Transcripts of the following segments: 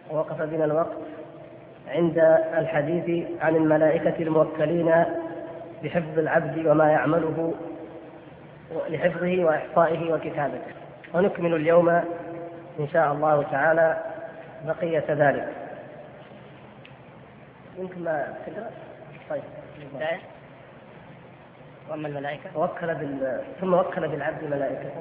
ووقف بنا الوقت عند الحديث عن الملائكة الموكلين بحفظ العبد وما يعمله لحفظه وإحصائه وكتابته، ونكمل اليوم إن شاء الله تعالى بقية ذلك. يمكن ما تقرأ؟ طيب. وأما الملائكة ثم وكل بالعبد ملائكة.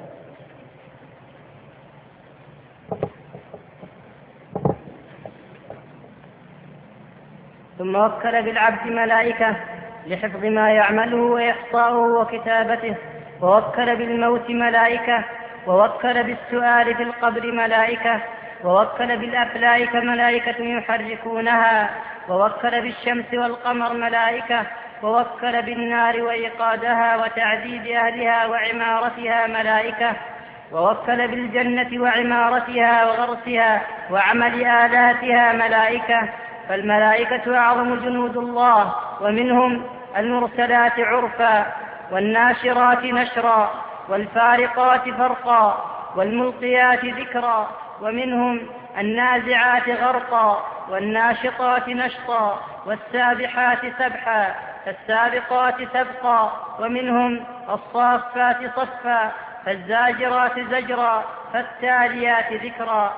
ثم وكل بالعبد ملائكة لحفظ ما يعمله وإحصاؤه وكتابته، ووكل بالموت ملائكة، ووكل بالسؤال في القبر ملائكة، ووكل بالأفلاك ملائكة يحركونها، ووكل بالشمس والقمر ملائكة، ووكل بالنار وإيقادها وتعذيب أهلها وعمارتها ملائكة، ووكل بالجنة وعمارتها وغرسها وعمل آلاتها ملائكة. فالملائكة أعظم جنود الله، ومنهم المرسلات عرفا، والناشرات نشرا، والفارقات فرقا، والملقيات ذكرا، ومنهم النازعات غرقا، والناشطات نشطا، والسابحات سبحا، فالسابقات سبقا، ومنهم الصافات صفا، فالزاجرات زجرا، فالتاليات ذكرا.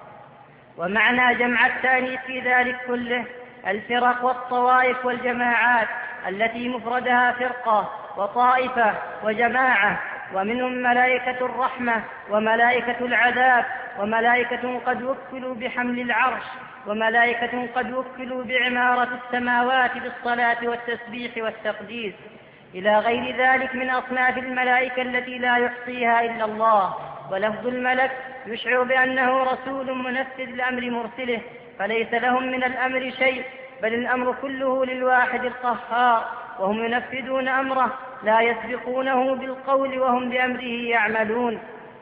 ومعنى جمع التانيث في ذلك كله الفرق والطوائف والجماعات التي مفردها فرقة وطائفة وجماعة، ومنهم ملائكة الرحمة وملائكة العذاب، وملائكة قد وكلوا بحمل العرش، وملائكة قد وكلوا بعمارة السماوات بالصلاة والتسبيح والتقديس، إلى غير ذلك من أصناف الملائكة التي لا يحصيها إلا الله. ولفظ الملك يشعر بأنه رسول منفذ لأمر مرسله، فليس لهم من الأمر شيء، بل الأمر كله للواحد القهار، وهم ينفذون أمره لا يسبقونه بالقول وهم بأمره يعملون.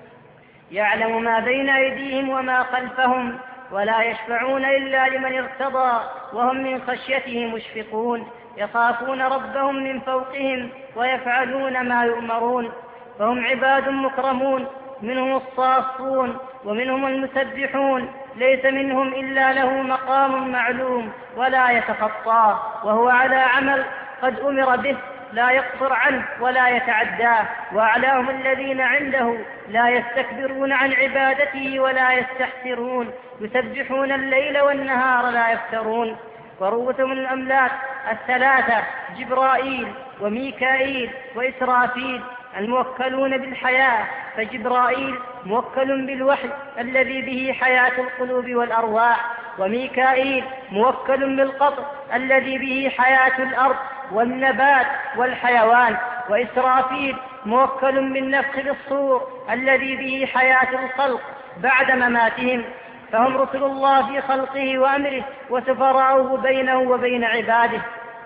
يعلم ما بين أيديهم وما خلفهم، ولا يشفعون إلا لمن ارتضى، وهم من خشيته مشفقون، يخافون ربهم من فوقهم ويفعلون ما يؤمرون. فهم عباد مكرمون، منهم الصافون ومنهم المسبحون، ليس منهم إلا له مقام معلوم ولا يتخطاه، وهو على عمل قد أمر به لا يقصر عنه ولا يتعداه. وأعلاهم الذين عنده لا يستكبرون عن عبادته ولا يستحسرون، يسبحون الليل والنهار لا يفترون. ورؤوسهم الأملاك الثلاثة جبرائيل وميكائيل وإسرافيل الموكلون بالحياة، فجبرائيل موكل بالوحي الذي به حياة القلوب والأرواح، وميكائيل موكل بالقطر الذي به حياة الأرض والنبات والحيوان، وإسرافيل موكل بالنفخ بالصور الذي به حياة الخلق بعد مماتهم. فهم رسل الله في خلقه وأمره وسفراؤه بينه وبين عباده،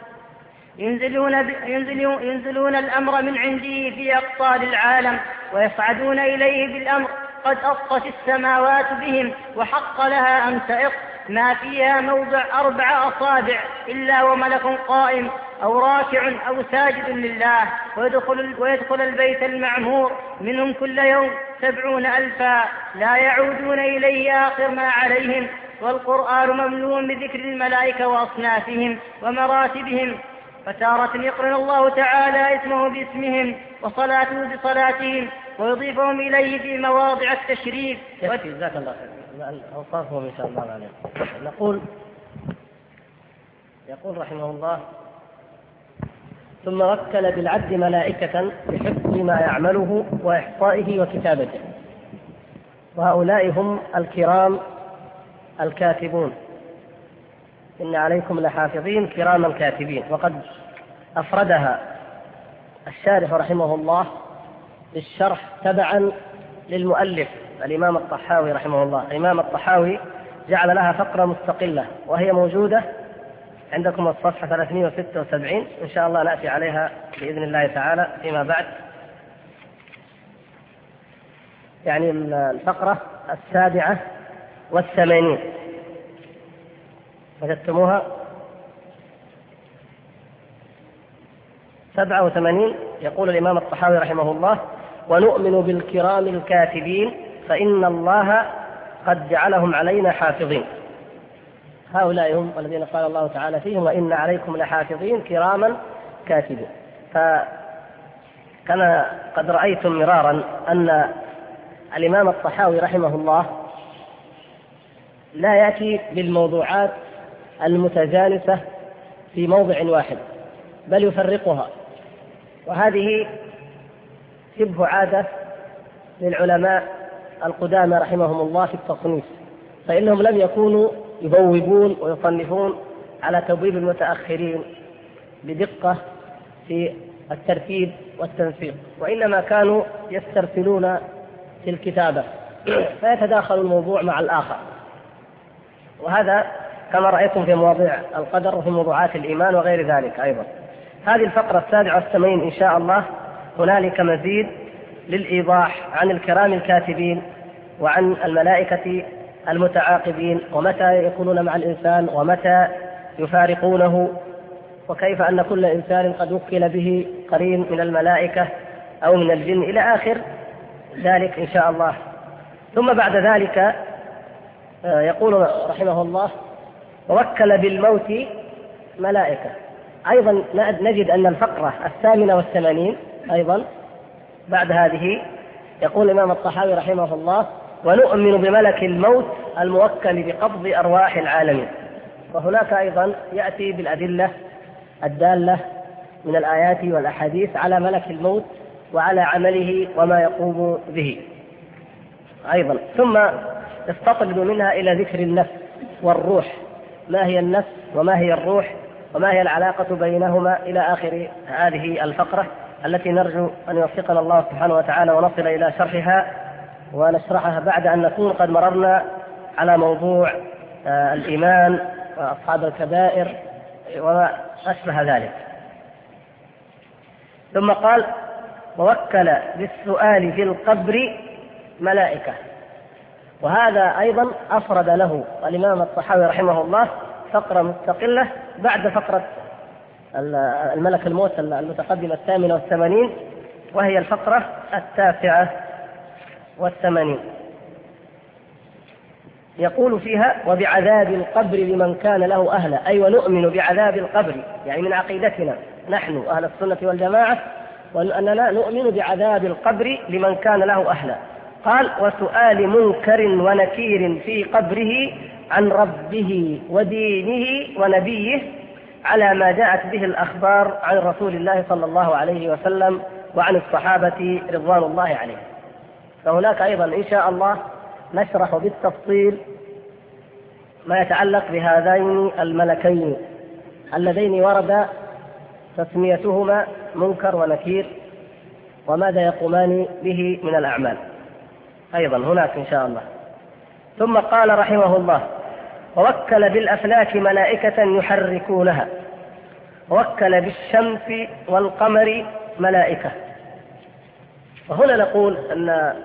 ينزلون الأمر من عنده في أقطار العالم ويصعدون إليه بالأمر. قد أطت السماوات بهم وحق لها أن تئط، ما فيها موضع 4 أصابع إلا وملك قائم أو راكع أو ساجد لله، ويدخل البيت المعمور منهم كل يوم 70,000 لا يعودون إليه آخر ما عليهم. والقرآن مملوء بذكر الملائكة وأصنافهم ومراتبهم، فتارة يقرن الله تعالى اسمه باسمهم وصلاته بصلاتهم ويضيفهم إليه في مواضع التشريف. جزاك الله خير. أوصافهم إن شاء الله عليهم. يقول رحمه الله: ثم وكل بالعبد ملائكة بحفظ ما يعمله وإحصائه وكتابته، وهؤلاء هم الكرام الكاتبون، إن عليكم لحافظين كراما كاتبين. وقد أفردها الشارح رحمه الله بالشرح تبعا للمؤلف الإمام الطحاوي رحمه الله. الإمام الطحاوي جعل لها فقرة مستقلة، وهي موجودة عندكم الصفحة 376، إن شاء الله نأتي عليها بإذن الله تعالى فيما بعد. يعني الفقرة 87 وجدتموها 87. يقول الإمام الطحاوي رحمه الله: ونؤمن بالكرام الكاتبين فإن الله قد جعلهم علينا حافظين. هؤلاء هم الذين قال الله تعالى فيهم وإن عليكم لحافظين كراما كاتبين. فكما قد رأيتم مرارا أن الإمام الطحاوي رحمه الله لا يأتي بالموضوعات المتجانسة في موضع واحد، بل يفرقها، وهذه شبه عادة للعلماء القدامى رحمهم الله في التصنيف، فإنهم لم يكونوا يبوبون ويصنفون على تبويب المتأخرين بدقة في الترتيب والتنسيق، وإنما كانوا يسترسلون في الكتابة فيتداخل الموضوع مع الآخر. وهذا كما رأيتم في مواضيع القدر وفي موضوعات الإيمان وغير ذلك أيضا. هذه الفقرة 87 إن شاء الله هنالك مزيد للإيضاح عن الكرام الكاتبين وعن الملائكة المتعاقبين، ومتى يكونون مع الإنسان ومتى يفارقونه، وكيف أن كل إنسان قد وكل به قرين من الملائكة أو من الجن إلى آخر ذلك إن شاء الله. ثم بعد ذلك يقول رحمه الله ووكل بالموت ملائكة. أيضا نجد أن الفقرة 88 أيضا بعد هذه يقول الإمام الطحاوي رحمه الله ونؤمن بملك الموت الموكل بقبض أرواح العالمين. وهناك أيضا يأتي بالأدلة الدالة من الآيات والأحاديث على ملك الموت وعلى عمله وما يقوم به أيضا. ثم يستطرد منها إلى ذكر النفس والروح، ما هي النفس وما هي الروح وما هي العلاقة بينهما إلى آخر هذه الفقرة التي نرجو أن يوفقنا الله سبحانه وتعالى ونصل إلى شرحها ونشرحها بعد أن نكون قد مررنا على موضوع الإيمان وأصحاب الكبائر وما أشبه ذلك. ثم قال ووكل بالسؤال في القبر ملائكة، وهذا أيضا أفرد له الإمام الطحاوي رحمه الله فقرة مستقلة بعد فقرة الملك الموت المتقدمة 88، وهي الفقرة 89. يقول فيها وبعذاب القبر لمن كان له أهلا، أي ونؤمن بعذاب القبر، يعني من عقيدتنا نحن أهل السنة والجماعة وأننا نؤمن بعذاب القبر لمن كان له أهلا. قال وسؤال منكر ونكير في قبره عن ربه ودينه ونبيه على ما جاءت به الأخبار عن رسول الله صلى الله عليه وسلم وعن الصحابة رضوان الله عليهم. فهناك أيضا إن شاء الله نشرح بالتفصيل ما يتعلق بهذين الملكين اللذين ورد تسميتهما منكر ونكير وماذا يقومان به من الأعمال أيضا هناك إن شاء الله. ثم قال رحمه الله ووكل بالأفلاك ملائكة يحركونها، ووكل بالشمس والقمر ملائكة. وهنا نقول أن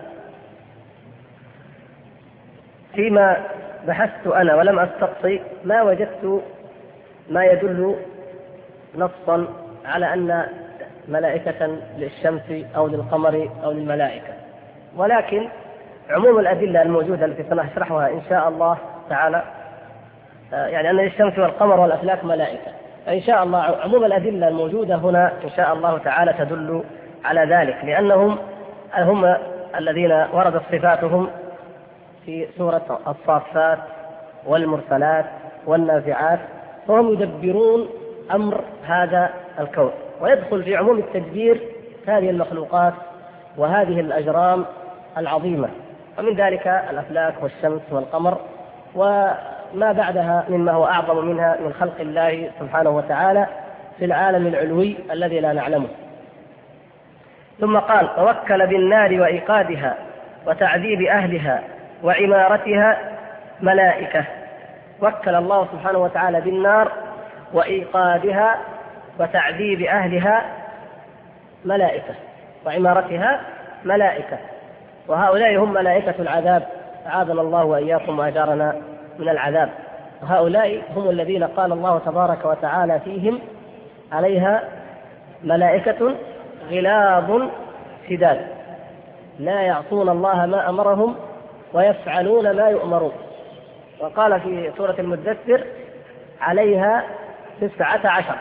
فيما بحثت أنا ولم أستقصي ما وجدت ما يدل نصا على أن ملائكة للشمس أو للقمر أو للملائكة، ولكن عموم الأدلة الموجودة التي سنشرحها إن شاء الله تعالى يعني أن للشمس والقمر والأفلاك ملائكة، إن شاء الله عموم الأدلة الموجودة هنا إن شاء الله تعالى تدل على ذلك، لأنهم هم الذين وردت صفاتهم في سورة الصافات والمرسلات والنازعات، فهم يدبرون أمر هذا الكون، ويدخل في عموم التدبير هذه المخلوقات وهذه الأجرام العظيمة، ومن ذلك الأفلاك والشمس والقمر وما بعدها مما هو أعظم منها من خلق الله سبحانه وتعالى في العالم العلوي الذي لا نعلمه. ثم قال ووكل بالنار وإيقادها وتعذيب أهلها وعمارتها ملائكة. وكل الله سبحانه وتعالى بالنار وإيقادها وتعذيب أهلها ملائكة وعمارتها ملائكة، وهؤلاء هم ملائكة العذاب، أعاذنا الله وإياكم وأجارنا من العذاب. وهؤلاء هم الذين قال الله تبارك وتعالى فيهم عليها ملائكة غلاظ شداد لا يعصون الله ما أمرهم ويفعلون ما يؤمرون. وقال في سورة المدثر عليها 19.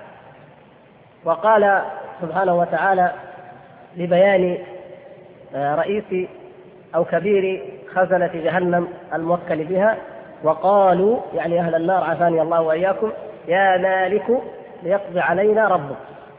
وقال سبحانه وتعالى لبيان رئيس أو كبير خزنة جهنم الموكل بها: وقالوا يعني أهل النار عافاني الله وإياكم يا مالك ليقضي علينا ربك.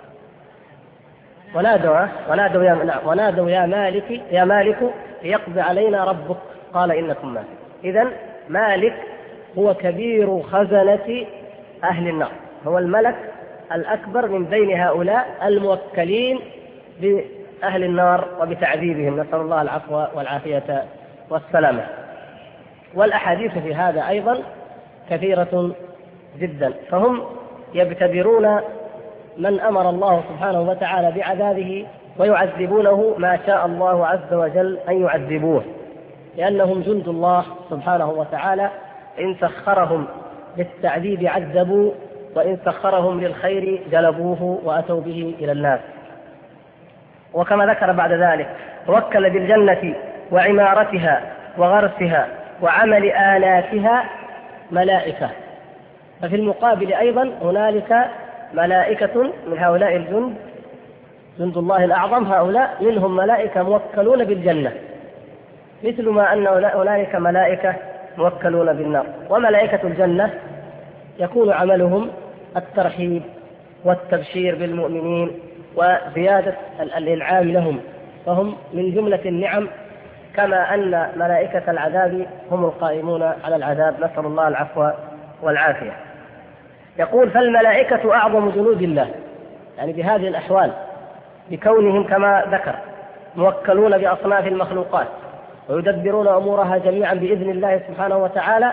ونادوا يا مالك ليقضي علينا ربك قال إنكم مالك. إذن مالك هو كبير خزنة أهل النار، هو الملك الأكبر من بين هؤلاء الموكلين بأهل النار وبتعذيبهم، نسأل الله العفو والعافية والسلامة. والأحاديث في هذا أيضا كثيرة جدا، فهم يبتدرون من أمر الله سبحانه وتعالى بعذابه ويعذبونه ما شاء الله عز وجل أن يعذبوه، لأنهم جند الله سبحانه وتعالى، إن سخرهم للتعذيب عذبوا، وإن سخرهم للخير جلبوه وأتوا به إلى الناس. وكما ذكر بعد ذلك: ووكل بالجنة وعمارتها وغرسها وعمل آلاتها ملائكة. ففي المقابل أيضا هنالك ملائكة من هؤلاء الجند، جند الله الأعظم، هؤلاء منهم ملائكة موكلون بالجنة، مثل ما أن هنالك ملائكة موكلون بالنار. وملائكة الجنة يكون عملهم الترحيب والتبشير بالمؤمنين وزيادة الإنعام لهم، فهم من جملة النعم، كما أن ملائكة العذاب هم القائمون على العذاب، نسأل الله العفو والعافية. يقول: فالملائكة أعظم جنود الله، يعني بهذه الأحوال، بكونهم كما ذكر موكلون بأصناف المخلوقات ويدبرون أمورها جميعا بإذن الله سبحانه وتعالى،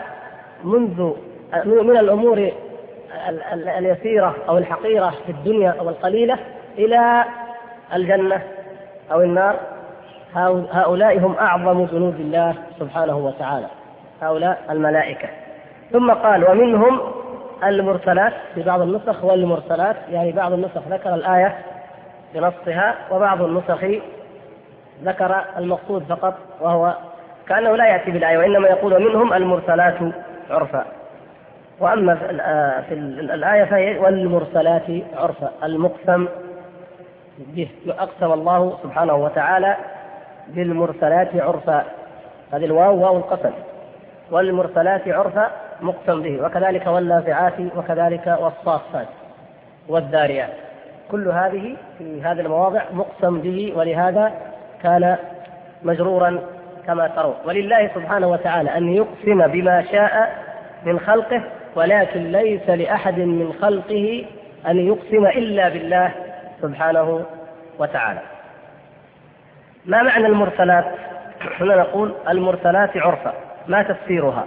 من الأمور اليسيرة أو الحقيرة في الدنيا أو القليلة إلى الجنة أو النار. هؤلاء هم أعظم جنود الله سبحانه وتعالى، هؤلاء الملائكة. ثم قال: ومنهم المرسلات، في بعض النسخ والمرسلات، يعني بعض النسخ ذكر الآية بنصها، وبعض النسخ ذكر المقصود فقط، وهو كأنه لا يأتي بالآية، وإنما يقول: ومنهم المرسلات عرفا. وأما في الآية فهي والمرسلات عرفا، المقسم به، أقسم الله سبحانه وتعالى بالمرسلات عرفا، هذه الواو واو القسم، والمرسلات عرفا مقسم به، وكذلك والنازعات، وكذلك والصافات والذاريات، كل هذه في هذه المواضع مقسم به، ولهذا كان مجرورا كما ترون. ولله سبحانه وتعالى أن يقسم بما شاء من خلقه، ولكن ليس لأحد من خلقه أن يقسم إلا بالله سبحانه وتعالى. ما معنى المرسلات؟ هنا نقول المرسلات عرفا، ما تفسيرها؟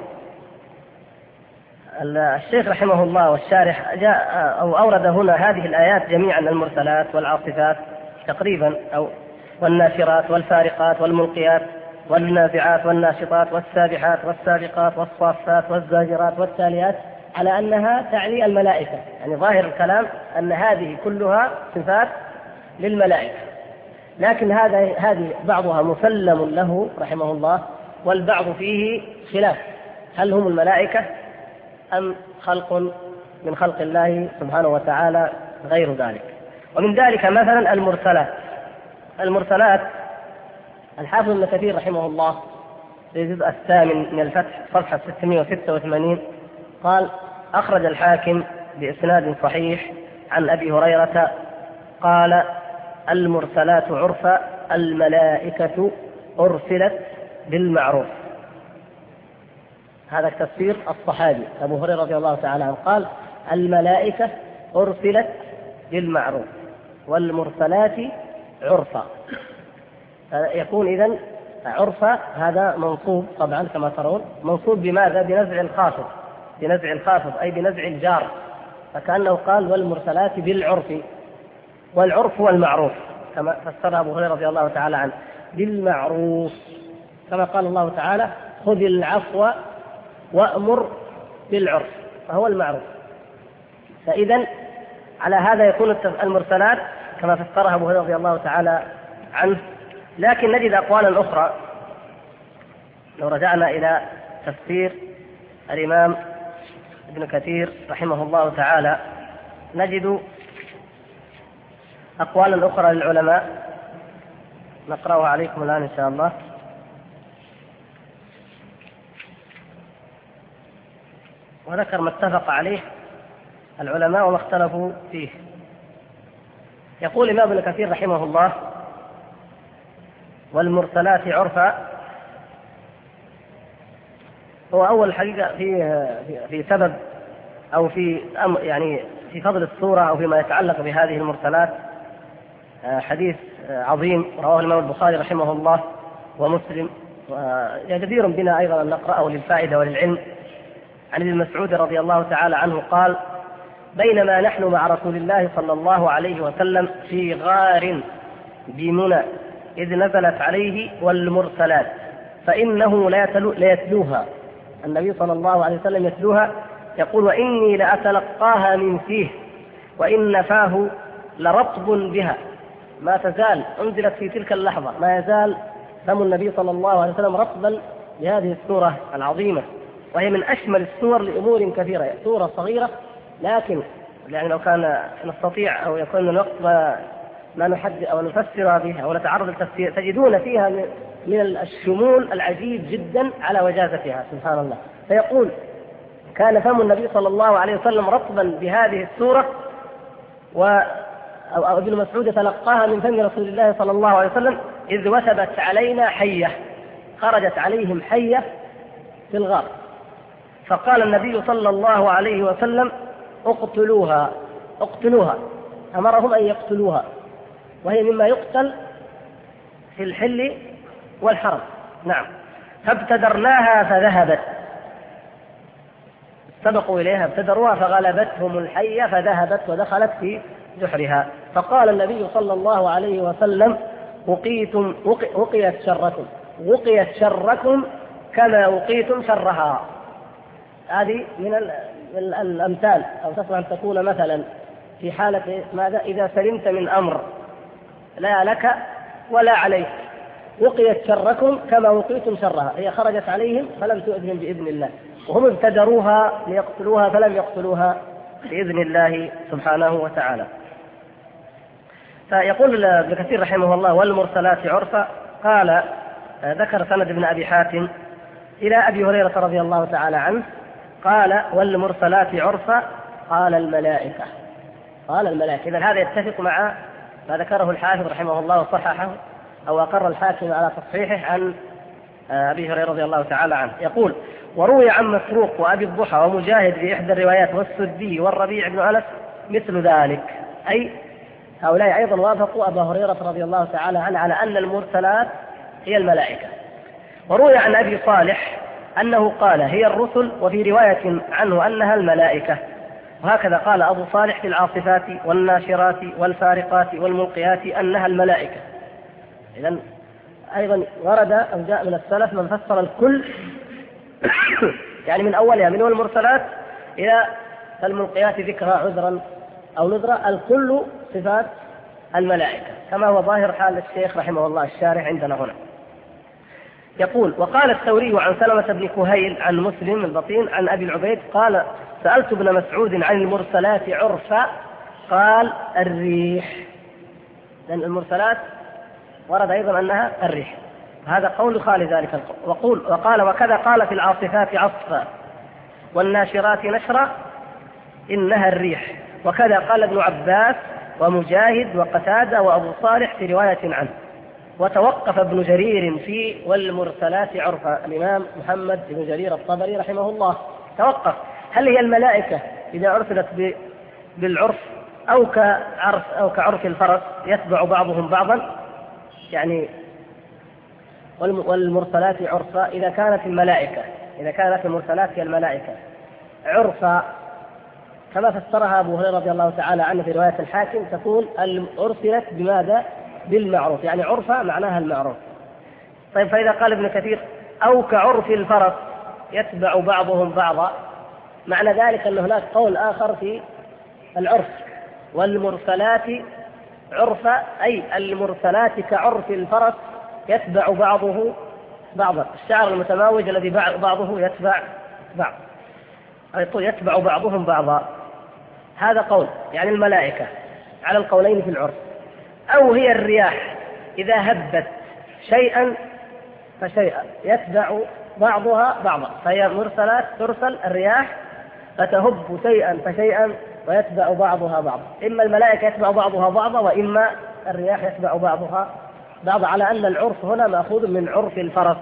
الشيخ رحمه الله والشارح جاء أو أورد هنا هذه الآيات جميعا: المرسلات والعاصفات تقريبا، أو والناشرات والفارقات والملقيات والنازعات والناشطات والسابحات والسابقات والصافات والزاجرات والتاليات، على أنها تعني الملائكة، يعني ظاهر الكلام أن هذه كلها صفات للملائكة، لكن هذه بعضها مسلم له رحمه الله، والبعض فيه خلاف، هل هم الملائكة أم خلق من خلق الله سبحانه وتعالى غير ذلك. ومن ذلك مثلا المرسلات الحافظ ابن كثير رحمه الله في الجزء 8 من الفتح صفحة 686 قال: أخرج الحاكم بإسناد صحيح عن أبي هريرة قال: المرسلات عرفا الملائكة أرسلت بالمعروف. هذا التفسير الصحابي أبو هريرة رضي الله تعالى عنه قال: الملائكة أرسلت بالمعروف والمرسلات عرفا. يكون إذن عرفا هذا منصوب طبعا كما ترون، منصوب بماذا؟ بنزع الخافض أي بنزع الجار، فكأنه قال: والمرسلات بالعرف، والعرف هو المعروف، كما فسر أبو هريرة رضي الله تعالى عنه بالمعروف، كما قال الله تعالى: خذ العفو وأمر بالعرف، فهو المعروف. فإذا على هذا يكون المرسلات كما فسرها أبو هريرة رضي الله تعالى عنه. لكن نجد أقوالا أخرى، لو رجعنا إلى تفسير الإمام ابن كثير رحمه الله تعالى نجد أقوالا أخرى للعلماء نقرأها عليكم الآن إن شاء الله. وذكر ما اتفق عليه العلماء وما اختلفوا فيه. يقول الإمام ابن كثير رحمه الله: والمرسلات عرفا. هو أول حقيقة في سبب أو في يعني في فضل السورة أو فيما يتعلق بهذه المرسلات حديث عظيم رواه الإمام البخاري رحمه الله ومسلم، وجدير بنا أيضا أن نقرأه للفائدة وللعلم، عن ابن مسعود رضي الله تعالى عنه قال: بينما نحن مع رسول الله صلى الله عليه وسلم في غار بمنى إذ نزلت عليه والمرسلات فإنه ليتلوها، النبي صلى الله عليه وسلم يتلوها، يقول: وإني لأتلقاها من فيه وإن فاه لرطب بها. ما تزال أنزلت في تلك اللحظة، ما يزال فم النبي صلى الله عليه وسلم رطبا بهذه السورة العظيمة، وهي من أشمل السور لأمور كثيرة. سورة صغيرة لكن يعني لو كان نستطيع أو يكون من الوقت ما نحدد أو نفسر بها أو نتعرض للتفسير تجدون فيها من الشمول العجيب جدا على وجازتها سبحان الله. فيقول: كان فم النبي صلى الله عليه وسلم رطبا بهذه السورة، أو ابن مسعود تلقاها من فم رسول الله صلى الله عليه وسلم إذ وثبت علينا حية، خرجت عليهم حية في الغار، فقال النبي صلى الله عليه وسلم: اقتلوها اقتلوها، أمرهم أن يقتلوها، وهي مما يقتل في الحل والحرم. نعم. فابتدرناها فذهبت، سبقوا إليها ابتدروها فغلبتهم الحية فذهبت ودخلت في جحرها، فقال النبي صلى الله عليه وسلم: وقيت شركم، وقيت شركم كما وقيتم شرها. هذه من الأمثال، أو تصلح أن تكون مثلا في حالة ماذا؟ إذا سلمت من أمر لا لك ولا عليك، وقيت شركم كما وقيتم شرها، هي خرجت عليهم فلم تؤذهم بإذن الله، وهم ابتدروها ليقتلوها فلم يقتلوها بإذن الله سبحانه وتعالى. فيقول ابن كثير رحمه الله: والمرسلات عرفا. قال ذكر سند ابن أبي حاتم إلى أبي هريرة رضي الله تعالى عنه قال: والمرسلات عرفا قال الملائكة. قال الملائكة. إذن هذا يتفق مع ما ذكره الحافظ رحمه الله وصححه أو أقر الحاكم على تصحيحه عن أبي هريرة رضي الله تعالى عنه. يقول: وروي عن مسروق وأبي الضحى ومجاهد في إحدى الروايات والسدي والربيع بن أنس مثل ذلك، أي هؤلاء أيضا وافقوا أبا هريرة رضي الله تعالى عنه على أن المرسلات هي الملائكة. وروي عن أبي صالح أنه قال: هي الرسل، وفي رواية عنه أنها الملائكة. وهكذا قال أبو صالح في العاصفات والناشرات والفارقات والملقيات أنها الملائكة. إذن أيضا ورد أو جاء من السلف من فسر الكل يعني من أولها من المرسلات إلى الملقيات ذكرى عذرا أو نذرا، الكل صفات الملائكة كما هو ظاهر حال الشيخ رحمه الله الشارح عندنا هنا. يقول: وقال الثوري عن سلمة بن كهيل عن مسلم البطين عن أبي العبيد قال: سألت ابن مسعود عن المرسلات عرفا قال: الريح. لأن المرسلات ورد أيضا أنها الريح، هذا قول خالي ذلك القول. وقال: وكذا قال في العاصفات عصفا والناشرات نشرا إنها الريح. وكذا قال ابن عباس ومجاهد وقتادة وأبو صالح في رواية عنه. وتوقف ابن جرير في والمرسلات عرفا، الإمام محمد بن جرير الطبري رحمه الله توقف: هل هي الملائكة إذا أرسلت بالعرف أو كعرف الفرس يتبع بعضهم بعضا، يعني والمرسلات عرفا إذا كانت المرسلات هي الملائكة عرفا كما فسرها أبو هريرة رضي الله تعالى عنه في رواية الحاكم تكون أرسلت بماذا؟ بالمعروف، يعني عرفا معناها المعروف. طيب، فإذا قال ابن كثير أو كعرف الفرس يتبع بعضهم بعضا، معنى ذلك أن هناك قول آخر في العرف: والمرسلات عرفا، أي المرسلات كعرف الفرس يتبع بعضه بعضا، الشعر المتماوج الذي بعضه يتبع بعض. يقول يتبع بعضهم بعضا، هذا قول يعني الملائكة على القولين في العرف. أو هي الرياح إذا هبت شيئا فشيئا يتبع بعضها بعضا، فهي مرسلات ترسل الرياح فتهب شيئا فشيئا ويتبع بعضها بعضا. إما الملائكة يتبع بعضها بعضا وإما الرياح يتبع بعضها بعضا، على أن العرف هنا مأخوذ من عرف الفرس.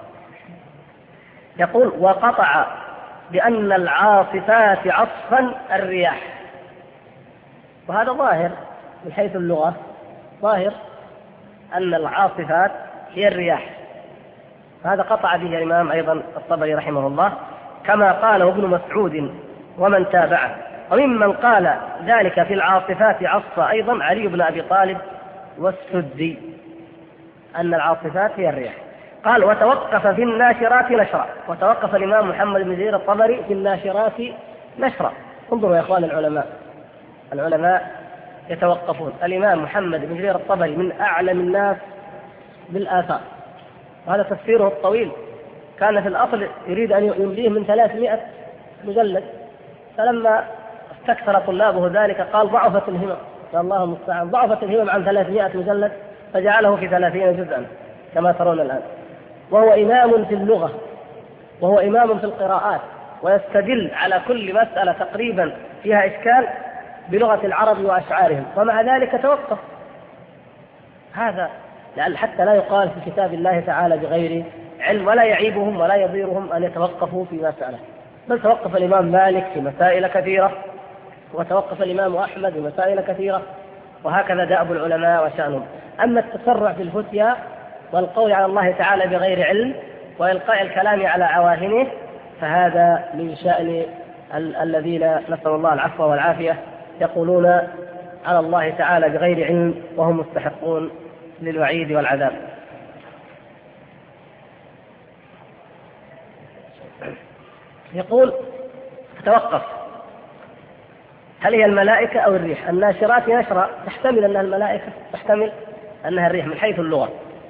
يقول وقطع بأن العاصفات عصفا الرياح، وهذا ظاهر من حيث اللغة، ظاهر أن العاصفات هي الرياح، هذا قطع به الإمام أيضا الطبري رحمه الله، كما قاله ابن مسعود ومن تابعه. وممن قال ذلك في العاصفات عصفا أيضا علي بن أبي طالب والسدي، أن العاصفات هي الرياح. قال وتوقف في الناشرات نشرا، وتوقف الإمام محمد بن جرير الطبري في الناشرات نشرا. انظروا يا إخوان العلماء يتوقفون. الإمام محمد بن جرير الطبري من أعلم الناس بالآثار، وهذا تفسيره الطويل، كان في الأصل يريد أن يمليه من 300 مجلد، فلما استكثر طلابه ذلك قال ضعفت الهمم، الله المستعان، ضعفت الهمم عن 300 مجلد فجعله في 30 جزءا كما ترون الآن. وهو إمام في اللغة، وهو إمام في القراءات، ويستدل على كل مسألة تقريبا فيها إشكال بلغة العرب وأشعارهم، ومع ذلك توقف. هذا حتى لا يقال في كتاب الله تعالى بغير علم، ولا يعيبهم ولا يضيرهم أن يتوقفوا في مسألة، بل توقف الإمام مالك في مسائل كثيرة، وتوقف الإمام أحمد في مسائل كثيرة، وهكذا دأب العلماء وشأنهم. أما التسرع في الفتيا والقول على الله تعالى بغير علم وإلقاء الكلام على عواهنه فهذا من شأن الذين نسأل الله العفو والعافية يقولون على الله تعالى بغير علم وهم مستحقون للوعيد والعذاب. يقول توقف، هل هي الملائكة أو الريح؟ الناشرات نشرا تحتمل أنها الملائكة، تحتمل أنها الريح من حيث اللغة.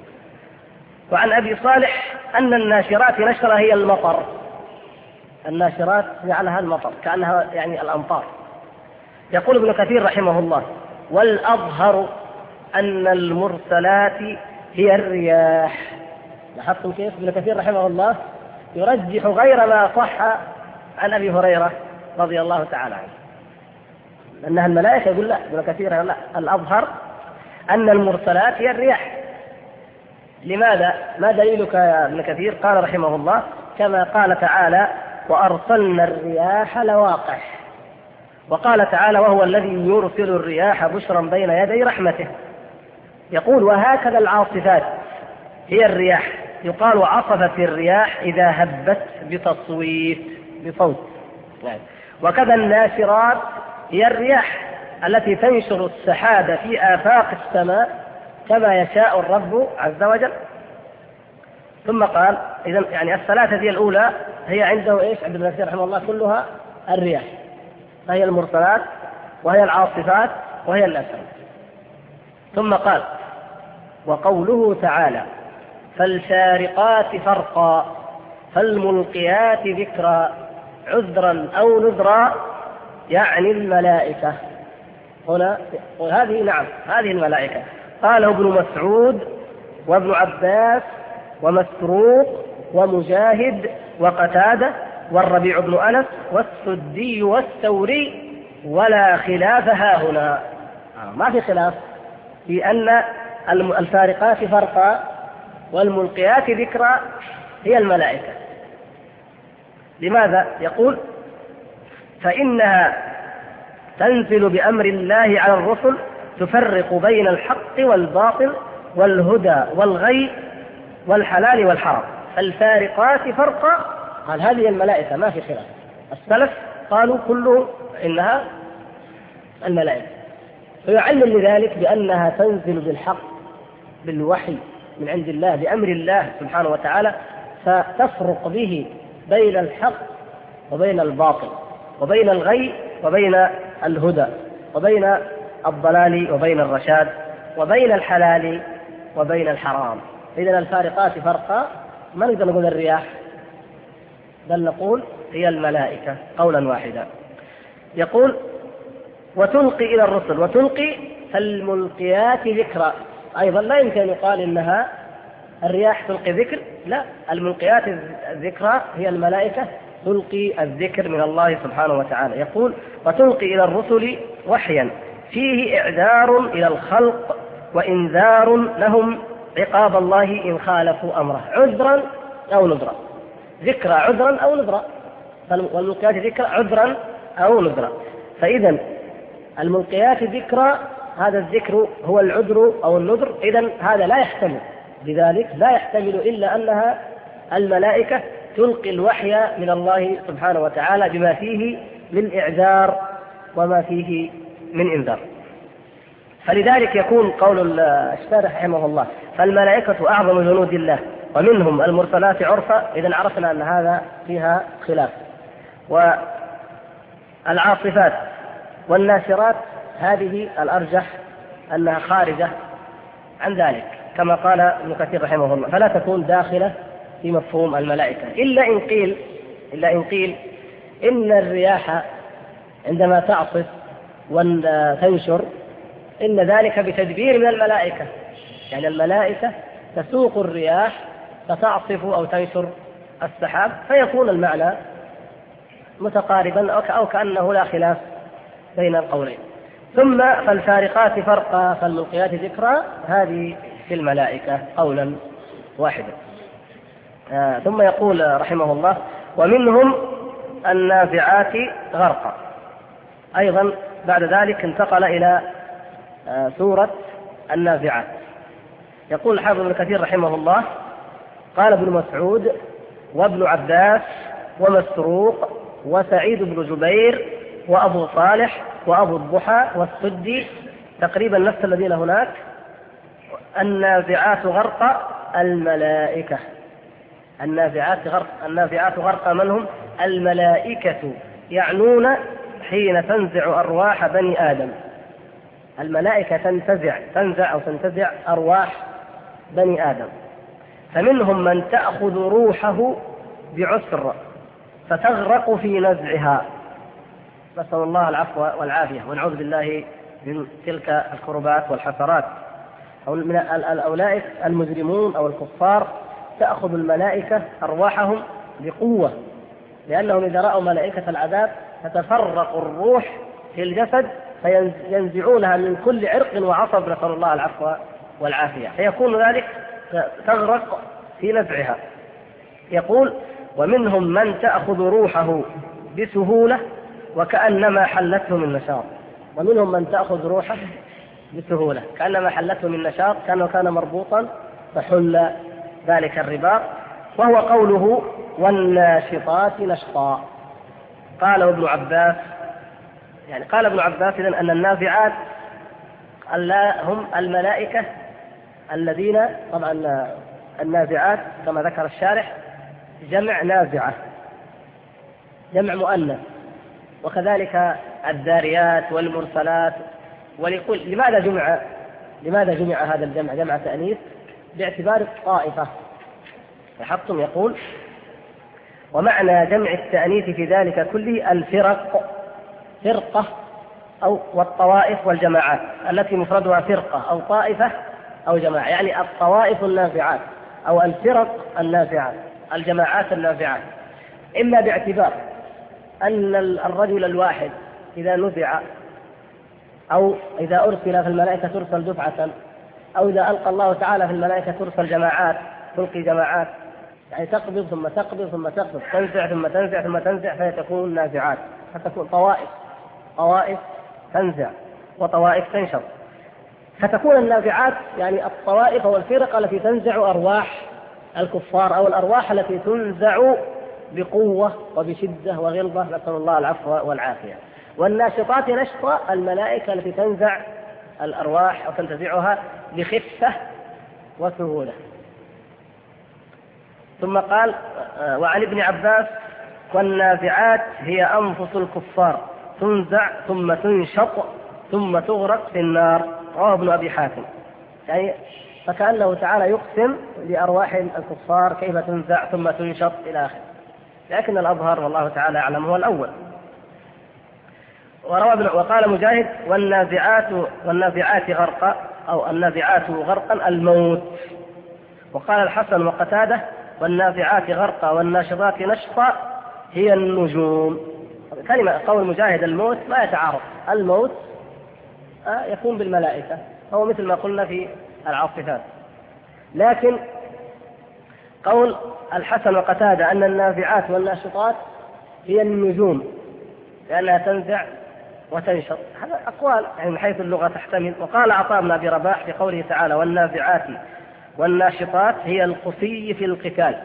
وعن أبي صالح أن الناشرات نشرا هي المطر، الناشرات جعلها المطر كأنها يعني الأمطار. يقول ابن كثير رحمه الله والأظهر أن المرسلات هي الرياح. لاحظتم كيف ابن كثير رحمه الله يرجح غير ما صح عن أبي هريرة رضي الله تعالى عنه أنها الملائكة، يقول لا، ابن كثير لا، الأظهر أن المرسلات هي الرياح. لماذا؟ ما دليلك يا ابن كثير؟ قال رحمه الله كما قال تعالى وأرسلنا الرياح لواقح، وقال تعالى وهو الذي يرسل الرياح بشرا بين يدي رحمته. يقول وهكذا العاصفات هي الرياح، يقال عصفت الرياح إذا هبت بتصويت بصوت. وكذا الناشرات هي الرياح التي تنشر السحاب في آفاق السماء كما يشاء الرب عز وجل. ثم قال إذن يعني الثلاثة دي الأولى هي عنده إيش؟ عند ابن كثير رحمه الله كلها الرياح، فهي المرسلات وهي العاصفات وهي الناشرات. ثم قال وقوله تعالى فالفارقات فرقا فالملقيات ذكرا عذرا أو نذرا، يعني الملائكة هنا، وهذه نعم هذه الملائكة. قاله ابن مسعود وابن عباس ومسروق ومجاهد وقتادة والربيع بن أنس والسدي والثوري، ولا خلاف هاهنا، ما في خلاف في أن الفارقات فرقا والملقيات ذكرا هي الملائكة. لماذا؟ يقول فإنها تنزل بأمر الله على الرسل تفرق بين الحق والباطل والهدى والغي والحلال والحرام. الفارقات فرقا قال هذه الملائكة، ما في خلاف. السلف قالوا كلهم إنها الملائكة، فيعلم لذلك بأنها تنزل بالحق بالوحي من عند الله بأمر الله سبحانه وتعالى، فتفرق به بين الحق وبين الباطل وبين الغي وبين الهدى وبين الضلال وبين الرشاد وبين الحلال وبين الحرام. إذن الفارقات فرقا ما نقدر نقول الرياح، بل نقول هي الملائكة قولا واحدا. يقول وتلقي إلى الرسل، وتلقي الملقيات ذكرا، أيضا لا يمكن أن يقال إنها الرياح تلقي ذكر، لا، الملقيات الذكرى هي الملائكة تلقي الذكر من الله سبحانه وتعالى. يقول وتلقي إلى الرسل وحيا فيه إعذار إلى الخلق وإنذار لهم عقاب الله إن خالفوا أمره، عذرا أو نذرا، ذكرى عذرا أو نذرا، والملقيات ذكرى عذرا أو نذرا. فإذا الملقيات ذكرى هذا الذكر هو العذر أو النذر، إذن هذا لا يحتمل، لذلك لا يحتمل إلا أنها الملائكة تلقي الوحي من الله سبحانه وتعالى بما فيه من إعذار وما فيه من إنذار. فلذلك يكون قول الشارح رحمه الله فالملائكة أعظم جنود الله ومنهم المرسلات عرفا، إذن عرفنا أن هذا فيها خلاف. والعاصفات والناشرات هذه الأرجح أنها خارجة عن ذلك كما قال ابن كثير رحمه الله، فلا تكون داخلة في مفهوم الملائكة، إلا إن قيل إن الرياح عندما تعصف وتنشر إن ذلك بتدبير من الملائكة، يعني الملائكة تسوق الرياح فتعصف أو تنشر السحاب، فيكون المعنى متقاربا أو كأنه لا خلاف بين القولين. ثم فالفارقات فرقا فالملقيات ذكرا، هذه في الملائكة قولا واحدا. ثم يقول رحمه الله ومنهم النازعات غرقا، أيضا بعد ذلك انتقل إلى سورة النازعات. يقول الحافظ ابن كثير رحمه الله قال ابن مسعود وابن عباس ومسروق وسعيد بن جبير وأبو صالح وأبو الضحى والسدي تقريبا نفس الذين هناك، النازعات غرق الملائكة. النازعات غرق من هم؟ الملائكة، يعنون حين تنزع أرواح بني آدم، الملائكة تنزع أرواح بني آدم، فمنهم من تأخذ روحه بعسر فتغرق في نزعها، نسأل الله العفو والعافية ونعوذ بالله من تلك الكربات والحسرات. أو من أولئك المجرمون أو الكفار تأخذ الملائكة أرواحهم بقوة، لأنهم إذا رأوا ملائكة العذاب تتفرق الروح في الجسد فينزعونها من كل عرق وعصب، نسأل الله العفو والعافية، فيكون ذلك تغرق في نزعها. يقول ومنهم من تأخذ روحه بسهولة وكأنما حلته من نشاط، ومنهم من تأخذ روحه بسهولة كأنما حلته من نشاط، كان مربوطا فحل ذلك الرباط، وهو قوله والناشطات نشطا. قال ابن عباس إذن أن النازعات هم الملائكة الذين، طبعا النازعات كما ذكر الشارح جمع نازعة، جمع مؤنث، وكذلك الذاريات والمرسلات. ولكل لماذا جمع هذا الجمع جمع تأنيث؟ باعتبار الطائفة. لاحظتم يقول ومعنى جمع التأنيث في ذلك كله فرقة أو والطوائف والجماعات التي مفردها فرقة أو طائفة أو جماعة، يعني الطوائف النازعات أو الفرق النازعات، الجماعات النازعات، إما باعتبار أن الرجل الواحد إذا نزع أو إذا أرسل في الملائكة ترسل دفعة، أو إذا ألقى الله تعالى في الملائكة ترسل جماعات، تلقي جماعات، يعني تقبض ثم تقبض ثم تقبض، تنزع ثم تنزع ثم تنزع، فتكون نازعات، فتكون طوائف تنزع وطوائف تنشط، فتكون النازعات يعني الطوائف والفرق التي تنزع أرواح الكفار أو الأرواح التي تنزع بقوة وبشدة وغلظة، نسأل الله العفو والعافية. والناشطات نشطة الملائكة التي تنزع الأرواح وتنتزعها بخفة وسهولة. ثم قال وعن ابن عباس والنازعات هي أنفس الكفار تنزع ثم تنشط ثم تغرق في النار، رواه ابن أبي حاتم. يعني فكأنه تعالى يقسم لأرواح الكفار كيف تنزع ثم تنشط إلى آخره. لكن الأظهر والله تعالى أعلم هو الأول. وقال مجاهد: والنازعات غرقا، أو النازعات غرقا الموت. وقال الحسن وقتادة: والنازعات غرقا والناشطات نشطا هي النجوم. كلمة قول مجاهد الموت ما يتعارض، الموت يكون بالملائكة، هو مثل ما قلنا في العاصفات. لكن قول الحسن وقتادة أن النازعات والناشطات هي النجوم لأنها تنزع وتنشط، هذا أقوال يعني من حيث اللغة تحتمل. وقال عطاء بن أبي رباح في قوله تعالى: والنازعات والناشطات هي القصي في القتال.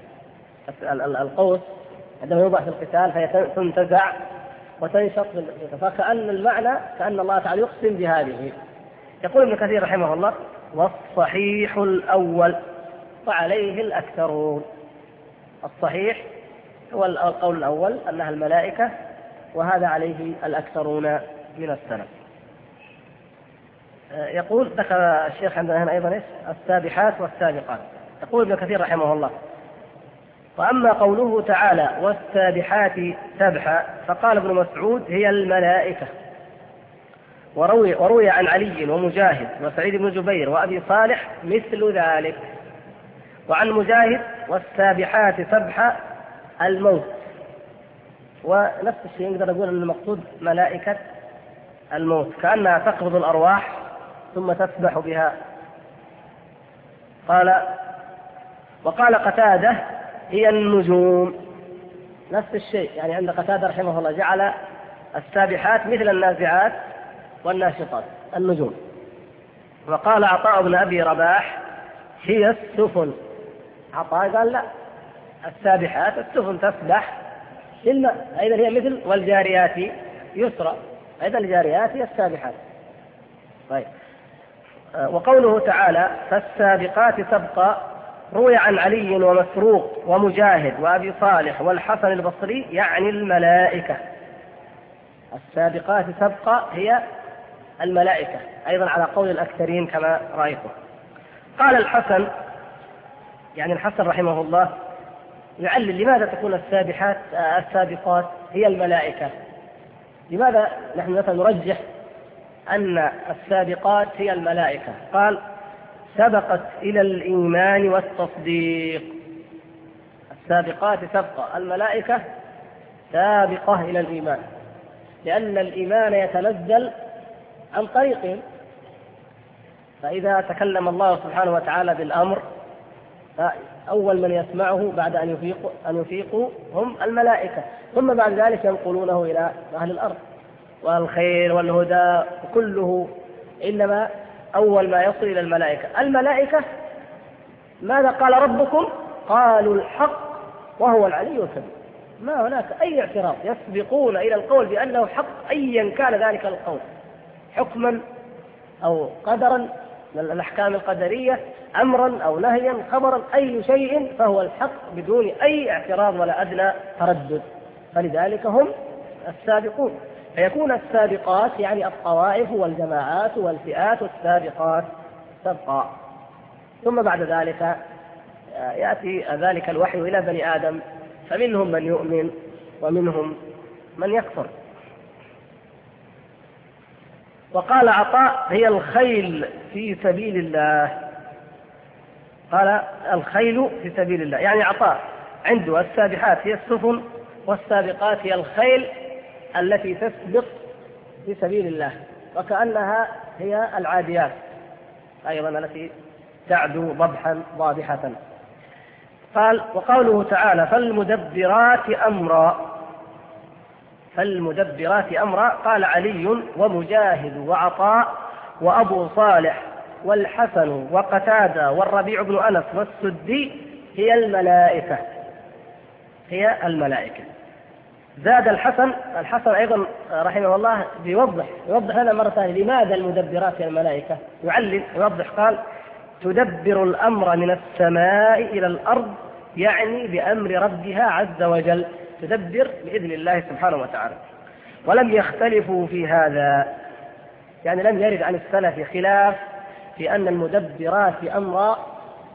القوس عندما يوضع في القتال فهي تنتزع وتنشط، فكأن المعنى كأن الله تعالى يقسم بهذه. يقول ابن كثير رحمه الله: والصحيح الأول وعليه الأكثرون. الصحيح هو القول الأول أنها الملائكة، وهذا عليه الأكثرون من السلف. يقول ذكر الشيخ عندنا هنا أيضا السابحات والسابقات. يقول ابن كثير رحمه الله: وأما قوله تعالى والسابحات سبحا فقال ابن مسعود: هي الملائكة. وروي عن علي ومجاهد وسعيد بن جبير وأبي صالح مثل ذلك. وعن مجاهد: والسابحات سبحا الموت. ونفس الشيء نقدر نقول أن المقصود ملائكة الموت، كأنها تقبض الأرواح ثم تسبح بها. وقال قتادة: هي النجوم. نفس الشيء، يعني عند قتادة رحمه الله جعل السابحات مثل النازعات والناشطات النجوم. وقال عطاء بن أبي رباح: هي السفن. عطاء قال: لا، السابحات السفن تسبح في الماء، أيضا هي مثل والجاريات يسرى، أيضا الجاريات هي السابحات. طيب. وقوله تعالى فالسابقات سبقا روي عن علي ومسروق ومجاهد وأبي صالح والحسن البصري يعني الملائكة. السابقات سبقا هي الملائكة، أيضا على قول الأكثرين كما رأيتم. قال الحسن، يعني الحسن رحمه الله، يعلل لماذا تكون السابقات هي الملائكة. لماذا نحن مثلا نرجح أن السابقات هي الملائكة؟ قال: سبقت إلى الإيمان والتصديق. السابقات سبقة، الملائكة سابقة إلى الإيمان، لأن الإيمان يتنزل عن طريقهم. فإذا تكلم الله سبحانه وتعالى بالأمر فأول من يسمعه بعد أن يفيقوا هم الملائكة، ثم بعد ذلك ينقلونه إلى أهل الأرض، والخير والهدى كله إنما أول ما يصل إلى الملائكة. الملائكة ماذا قال ربكم؟ قالوا الحق وهو العلي الكبير. ما هناك أي اعتراض، يسبقون إلى القول بأنه حق أيا كان ذلك القول، حكما أو قدرا من الأحكام القدرية، أمرا أو نهيا، خبرا، أي شيء فهو الحق بدون أي اعتراض ولا أدنى تردد. فلذلك هم السابقون. فيكون السابقات يعني الطوائف والجماعات والفئات السابقات سبقا. ثم بعد ذلك يأتي ذلك الوحي إلى بني آدم، فمنهم من يؤمن ومنهم من يكفر. وقال عطاء: هي الخيل في سبيل الله. قال: الخيل في سبيل الله، يعني عطاء عنده السابحات هي السفن والسابقات هي الخيل التي تسبق في سبيل الله، وكأنها هي العاديات أيضا التي تعدو ضبحا ضابحة. قال: وقوله تعالى فالمدبرات أمرا. فالمدبرات أمرا قال علي ومجاهد وعطاء وأبو صالح والحسن وقتادة والربيع بن أنس والسدي هي الملائكة. هي الملائكة. زاد الحسن أيضا رحمه الله يوضح لنا مرة ثانية لماذا المدبرات هي الملائكة. يوضح قال: تدبر الأمر من السماء إلى الأرض، يعني بأمر ربها عز وجل، تدبر بإذن الله سبحانه وتعالى. ولم يختلفوا في هذا، يعني لم يرد عن السلف خلاف في أن المدبرات أمرا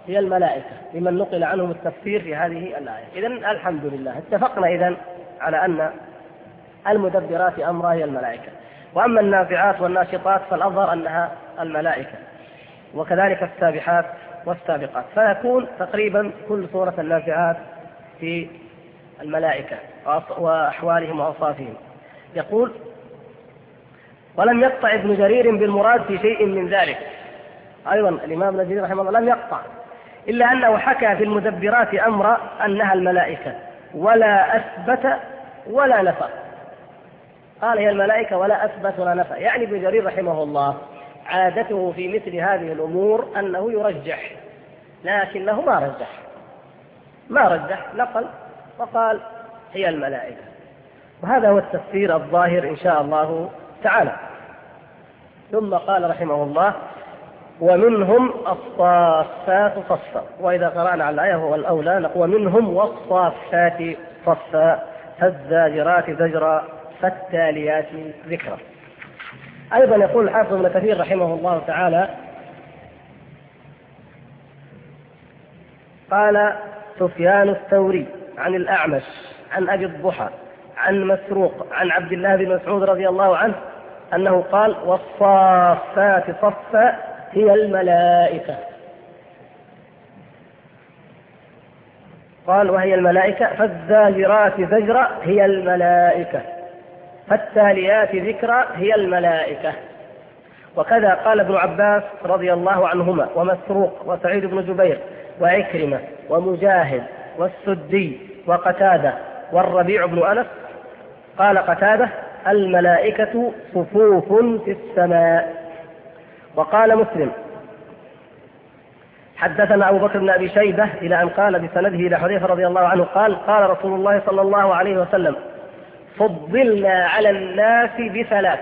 هي الملائكة لمن نقل عنهم التفسير في هذه الآية. إذن الحمد لله اتفقنا إذن على أن المدبرات أمرها هي الملائكة. وأما النافعات والناشطات فالأظهر أنها الملائكة، وكذلك السابحات والسابقات، فيكون تقريبا كل سورة النافعات في الملائكة وأحوالهم وأوصافهم. يقول: ولم يقطع ابن جرير بالمراد في شيء من ذلك. أيضا الإمام ابن جرير رحمه الله لم يقطع، إلا أنه حكى في المدبرات أمر أنها الملائكة، ولا أثبت ولا نفى. قال هي الملائكة ولا أثبت ولا نفى. يعني ابن جرير رحمه الله عادته في مثل هذه الأمور أنه يرجح، لكنه ما رجح، نقل وقال هي الملائكة. وهذا هو التفسير الظاهر إن شاء الله تعالى. ثم قال رحمه الله: ومنهم الصافات صفا. وإذا قرأنا على الآية هو الأولى نقول: ومنهم والصافات صفا فالزاجرات زجرا فالتاليات ذكرا. أيضا يقول الحافظ ابن كثير رحمه الله تعالى: قال سفيان الثوري عن الأعمش عن أبي الضحى عن مسروق عن عبد الله بن مسعود رضي الله عنه أنه قال: والصافات صفا هي الملائكة. قال: وهي الملائكة. فالزاجرات زجرا هي الملائكة. فالتاليات ذكرا هي الملائكة. وكذا قال ابن عباس رضي الله عنهما ومسروق وسعيد بن جبير وعكرمة ومجاهد والسدي وقتادة والربيع بن أنس. قال قتادة: الملائكة صفوف في السماء. وقال مسلم: حدثنا أبو بكر بن أبي شيبة إلى أن قال بسنده إلى حذيفة رضي الله عنه قال: قال رسول الله صلى الله عليه وسلم: فضلنا على الناس بثلاث.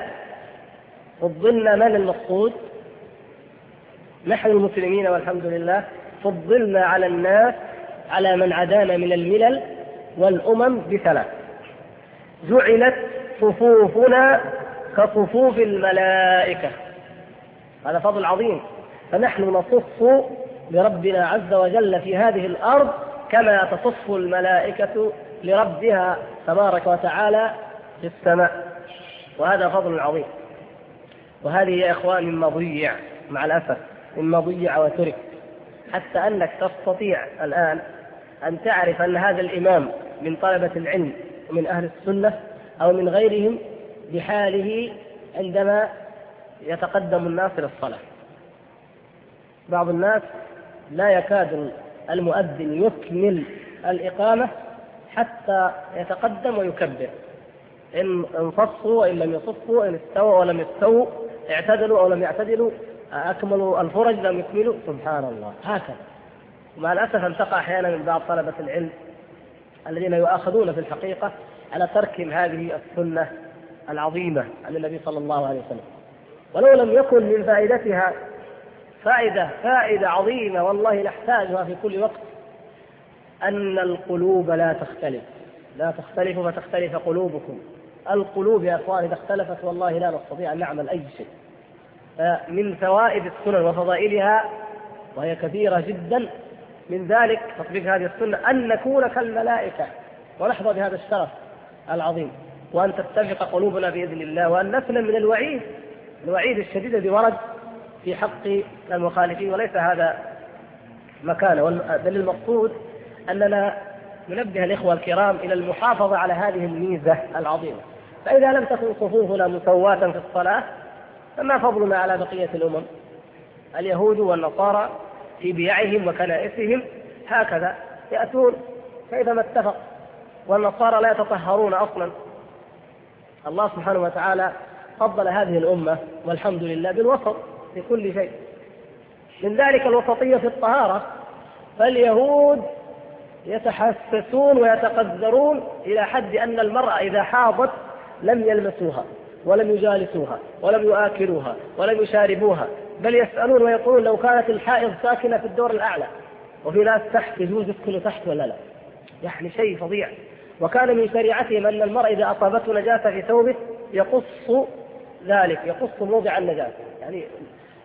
فضلنا من المقصود؟ نحن المسلمين والحمد لله. فضلنا على الناس على من عدانا من الملل والأمم بثلاث: جعلت صفوفنا كصفوف الملائكة. هذا فضل عظيم. فنحن نصف لربنا عز وجل في هذه الأرض كما تصف الملائكة لربها تبارك وتعالى في السماء، وهذا فضل عظيم. وهذه يا إخوان مما ضيع مع الأسف، مما ضيع وترك، حتى أنك تستطيع الآن أن تعرف أن هذا الإمام من طلبة العلم ومن أهل السنة أو من غيرهم بحاله عندما يتقدم الناس للصلاة. بعض الناس لا يكاد المؤذن يكمل الإقامة حتى يتقدم ويكبر، إن صفوا وإن لم يصفوا، إن استووا ولم يستووا، اعتدلوا أو لم يعتدلوا، أكملوا الفرج لم يكملوا. سبحان الله. هكذا. ومع الأسف أن تقع أحيانا من بعض طلبة العلم الذين يؤاخذون في الحقيقة على ترك هذه السنة العظيمة عن النبي صلى الله عليه وسلم. ولو لم يكن من فائدتها فائدة عظيمة والله نحتاجها في كل وقت، أن القلوب لا تختلف فتختلف قلوبكم. القلوب يا أخوان إذا اختلفت والله لا نستطيع أن نعمل أي شيء. من فوائد السنن وفضائلها وهي كثيرة جدا، من ذلك تطبيق هذه السنة أن نكون كالملائكة ونحظى بهذا الشرف العظيم، وأن تتفق قلوبنا بإذن الله، وأن نسلم من الوعيد الشديد الذي ورد في حق المخالفين، وليس هذا مكانه. بل المقصود أننا ننبه الإخوة الكرام إلى المحافظة على هذه الميزة العظيمة. فإذا لم تكن صفوفنا مسواة في الصلاة فما فضلنا على بقية الأمم؟ اليهود والنصارى في بيعهم وكنائسهم هكذا يأتون كيفما ما اتفق، والنصارى لا يتطهرون أصلا. الله سبحانه وتعالى فضل هذه الأمة والحمد لله بالوسط في كل شيء، من ذلك الوسطية في الطهارة. فاليهود يتحسسون ويتقذرون إلى حد أن المرأة إذا حاضت لم يلمسوها ولم يجالسوها ولم يؤكلوها ولم يشاربوها، بل يسألون ويقولون لو كانت الحائض ساكنة في الدور الأعلى وفي ناس تحت يجوز يسكنوا تحت ولا لا. يعني شيء فظيع. وكان من شريعتهم أن المرء إذا أصابته نجاسة في ثوبه يقص ذلك، يقص موضع النجاسة، يعني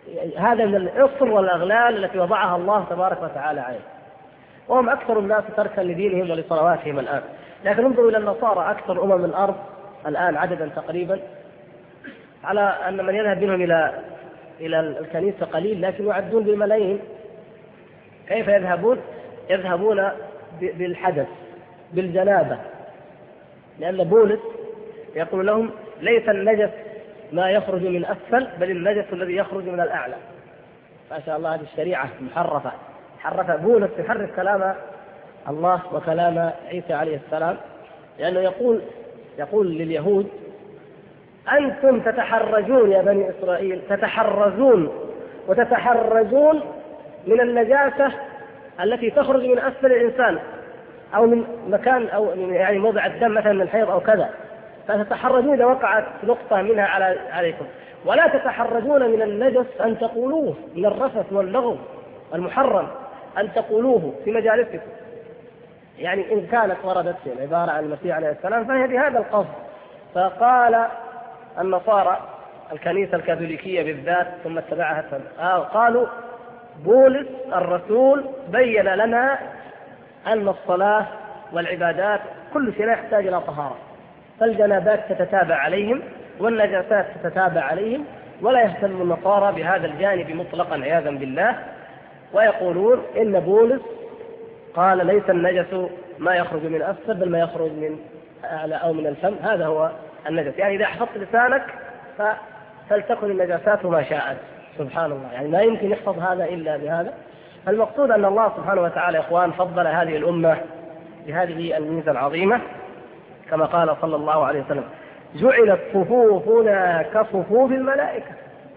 هذا من العصر والأغلال التي وضعها الله تبارك وتعالى عليه، وهم أكثر الناس تركا لدينهم ولصلواتهم الآن. لكن انظروا إلى النصارى، أكثر الأرض الآن عددا تقريبا، على أن من يذهب منهم إلى الكنيسة قليل، لكن يعدون بالملايين. كيف يذهبون؟ يذهبون بالحدث، بالجنابة، لأن بولس يقول لهم ليس النجس ما يخرج من أسفل، بل النجس الذي يخرج من الأعلى. ما شاء الله، هذه الشريعة محرفة، حرف بولس، يحرف كلام الله وكلام عيسى عليه السلام، لأنه يقول لليهود: أنتم تتحرجون يا بني إسرائيل، تتحرزون وتتحرجون من النجاسة التي تخرج من أسفل الإنسان، أو من مكان، أو يعني موضع الدم مثلا من الحيض أو كذا، فتتحرجون إذا وقعت نقطة منها عليكم، ولا تتحرجون من النجس أن تقولوه، من الرفث واللغو المحرم أن تقولوه في مجالسكم. يعني إن كانت وردت في العبارة عن المسيح عليه السلام فهي بهذا القصد. فقال النصارى، الكنيسة الكاثوليكية بالذات ثم اتبعها قالوا: بولس الرسول بين لنا أن الصلاة والعبادات كل شيء لا يحتاج إلى طهارة، فالجنابات تتتابع عليهم والنجاسات تتتابع عليهم، ولا يهتم النصارى بهذا الجانب مطلقا عياذا بالله، ويقولون إن بولس قال ليس النجس ما يخرج من أسفل، بل ما يخرج من أعلى أو من الفم، هذا هو النجس. يعني إذا حفظت لسانك فلتكن النجاسات ما شاءت. سبحان الله، يعني ما يمكن يحفظ هذا إلا بهذا. المقصود أن الله سبحانه وتعالى يا إخوان فضل هذه الأمة بهذه الميزة العظيمة، كما قال صلى الله عليه وسلم: جعلت صفوفنا كصفوف الملائكة،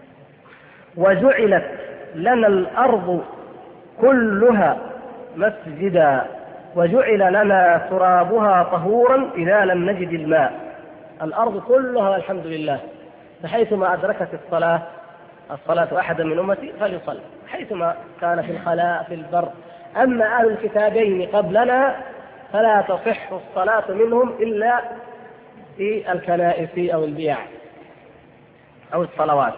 وجعلت لنا الأرض كلها مسجدا، وجعل لنا ترابها طهورا إذا لم نجد الماء. الأرض كلها والحمد لله، فحيثما أدركت الصلاة أحدا من أمتي فليصلي، حيثما كان في الخلاء في البر. أما أهل الكتابين قبلنا فلا تصح الصلاة منهم إلا في الكنائس أو البيع أو الصلوات.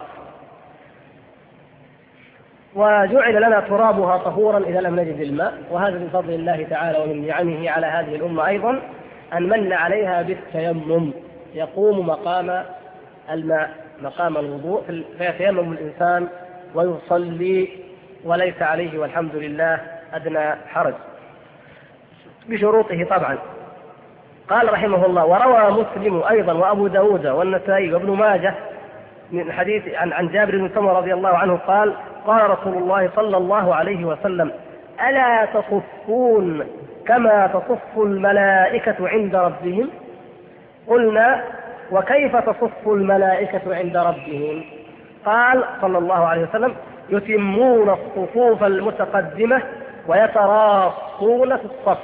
وجعل لنا ترابها طهورا إذا لم نجد الماء، وهذا من فضل الله تعالى ومن نعمه على هذه الأمة أيضا أن من عليها بالتيمم، يقوم مقام الماء، مقام الوضوء، فيتيمم الإنسان ويصلي وليس عليه والحمد لله أدنى حرج، بشروطه طبعا. قال رحمه الله: وروى مسلم أيضا وأبو داود والنسائي وابن ماجه من حديث عن جابر بن سمرة رضي الله عنه قال: قال رسول الله صلى الله عليه وسلم: ألا تصفون كما تصف الملائكة عند ربهم؟ قلنا: وكيف تصف الملائكة عند ربهم؟ قال صلى الله عليه وسلم: يتمون الصفوف المتقدمة ويتراصون في الصف.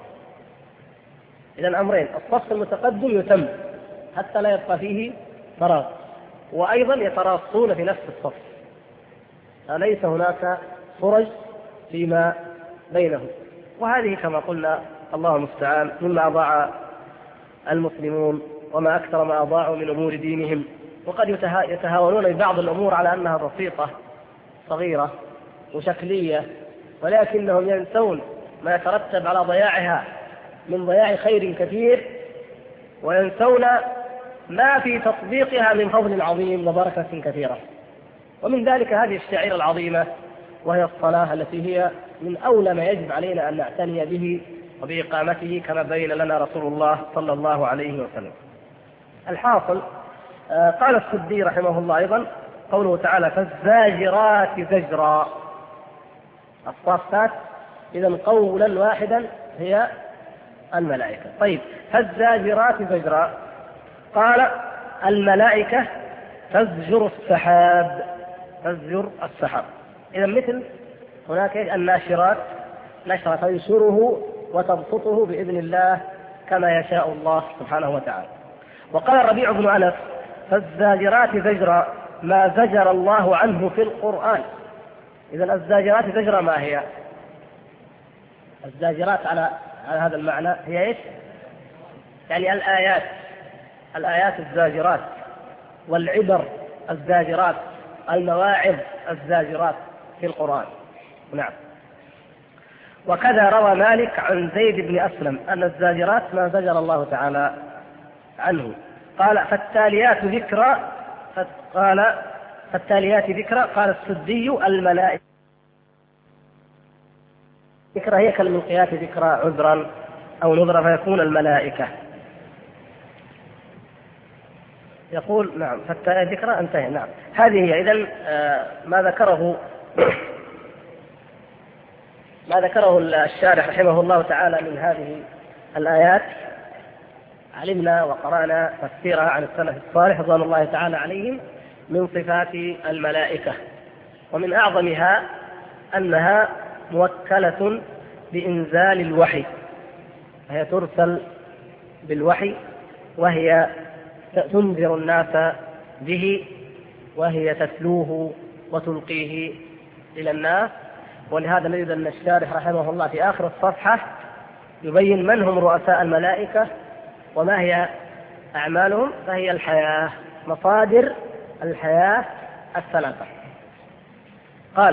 إذن أمرين: الصف المتقدم يتم حتى لا يبقى فيه فراغ، وأيضا يتراصون في نفس الصف، فليس هناك فرج فيما بينهم. وهذه كما قلنا الله المستعان مما أضاع المسلمون، وما أكثر ما أضاعوا من أمور دينهم. وقد يتهاونون ببعض الأمور على أنها بسيطة صغيرة وشكلية، ولكنهم ينسون ما يترتب على ضياعها من ضياع خير كثير، وينسون ما في تطبيقها من فضل عظيم وبركة كثيرة. ومن ذلك هذه الشعيرة العظيمة، وهي الصلاة، التي هي من أولى ما يجب علينا أن نعتني به وبإقامته كما بين لنا رسول الله صلى الله عليه وسلم. الحاصل، قال السدي رحمه الله أيضا قوله تعالى: فالزاجرات زجرا. الصافات إذا قولا واحدا هي الملائكة. طيب، فالزاجرات زجرا، قال: الملائكة تزجر السحاب، تزجر السحاب. إذا مثل هناك الناشرات نشرة تنشره وتبسطه بإذن الله كما يشاء الله سبحانه وتعالى. وقال ربيع بن أنس: فالزاجرات زجرا ما زجر الله عنه في القرآن. إذا الزاجرات زجرا ما هي؟ الزاجرات على هذا المعنى هي إيش؟ يعني الآيات الزاجرات، والعبر الزاجرات، المواعظ الزاجرات في القرآن. نعم. وكذا روى مالك عن زيد بن أسلم أن الزاجرات ما زجر الله تعالى عنه. قال فالتاليات ذكرى قال السدي الملائكة. ذكرى هي كالملقيات ذكرى عذرا أو نذرا فيكون الملائكة. يقول نعم فالذكرى انتهى. نعم هذه هي. إذن ما ذكره الشارح رحمه الله تعالى من هذه الآيات علمنا وقرأنا تفسيرها عن السلف الصالح رضوان الله تعالى عليهم من صفات الملائكة، ومن أعظمها أنها موكلة بإنزال الوحي، هي ترسل بالوحي وهي تنذر الناس به وهي تتلوه وتلقيه إلى الناس. ولهذا نجد أن الشارح رحمه الله في آخر الصفحة يبين من هم رؤساء الملائكة وما هي أعمالهم، فهي الحياة، مصادر الحياة الثلاثة. قال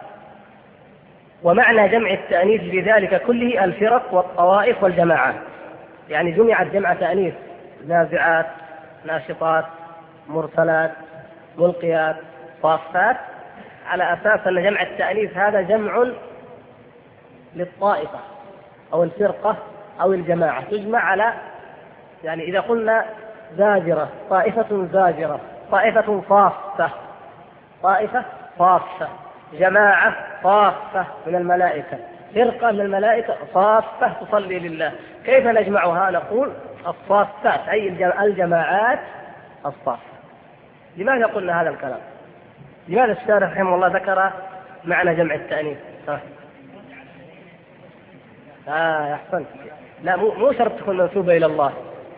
ومعنى جمع التأنيث بذلك كله الفرق والطوائف والجماعات، يعني جمعت جمع تأنيث نازعات ناشطات مرسلات ملقيات صافات على أساس أن جمع التأنيث هذا جمع للطائفة أو الفرقة أو الجماعة، تجمع على يعني إذا قلنا زاجرة طائفة زاجرة، طائفة صافة، طائفة صافة، جماعة صافة من الملائكة، فرقة من الملائكة صافة تصلي لله. كيف نجمعها؟ نقول الصافات أي الجماعات الصافة. لماذا قلنا هذا الكلام؟ لماذا الشارح رحمه الله ذكر معنى جمع التأنيث؟ أحسنت. لا مو شرط تكون منسوبة إلى الله.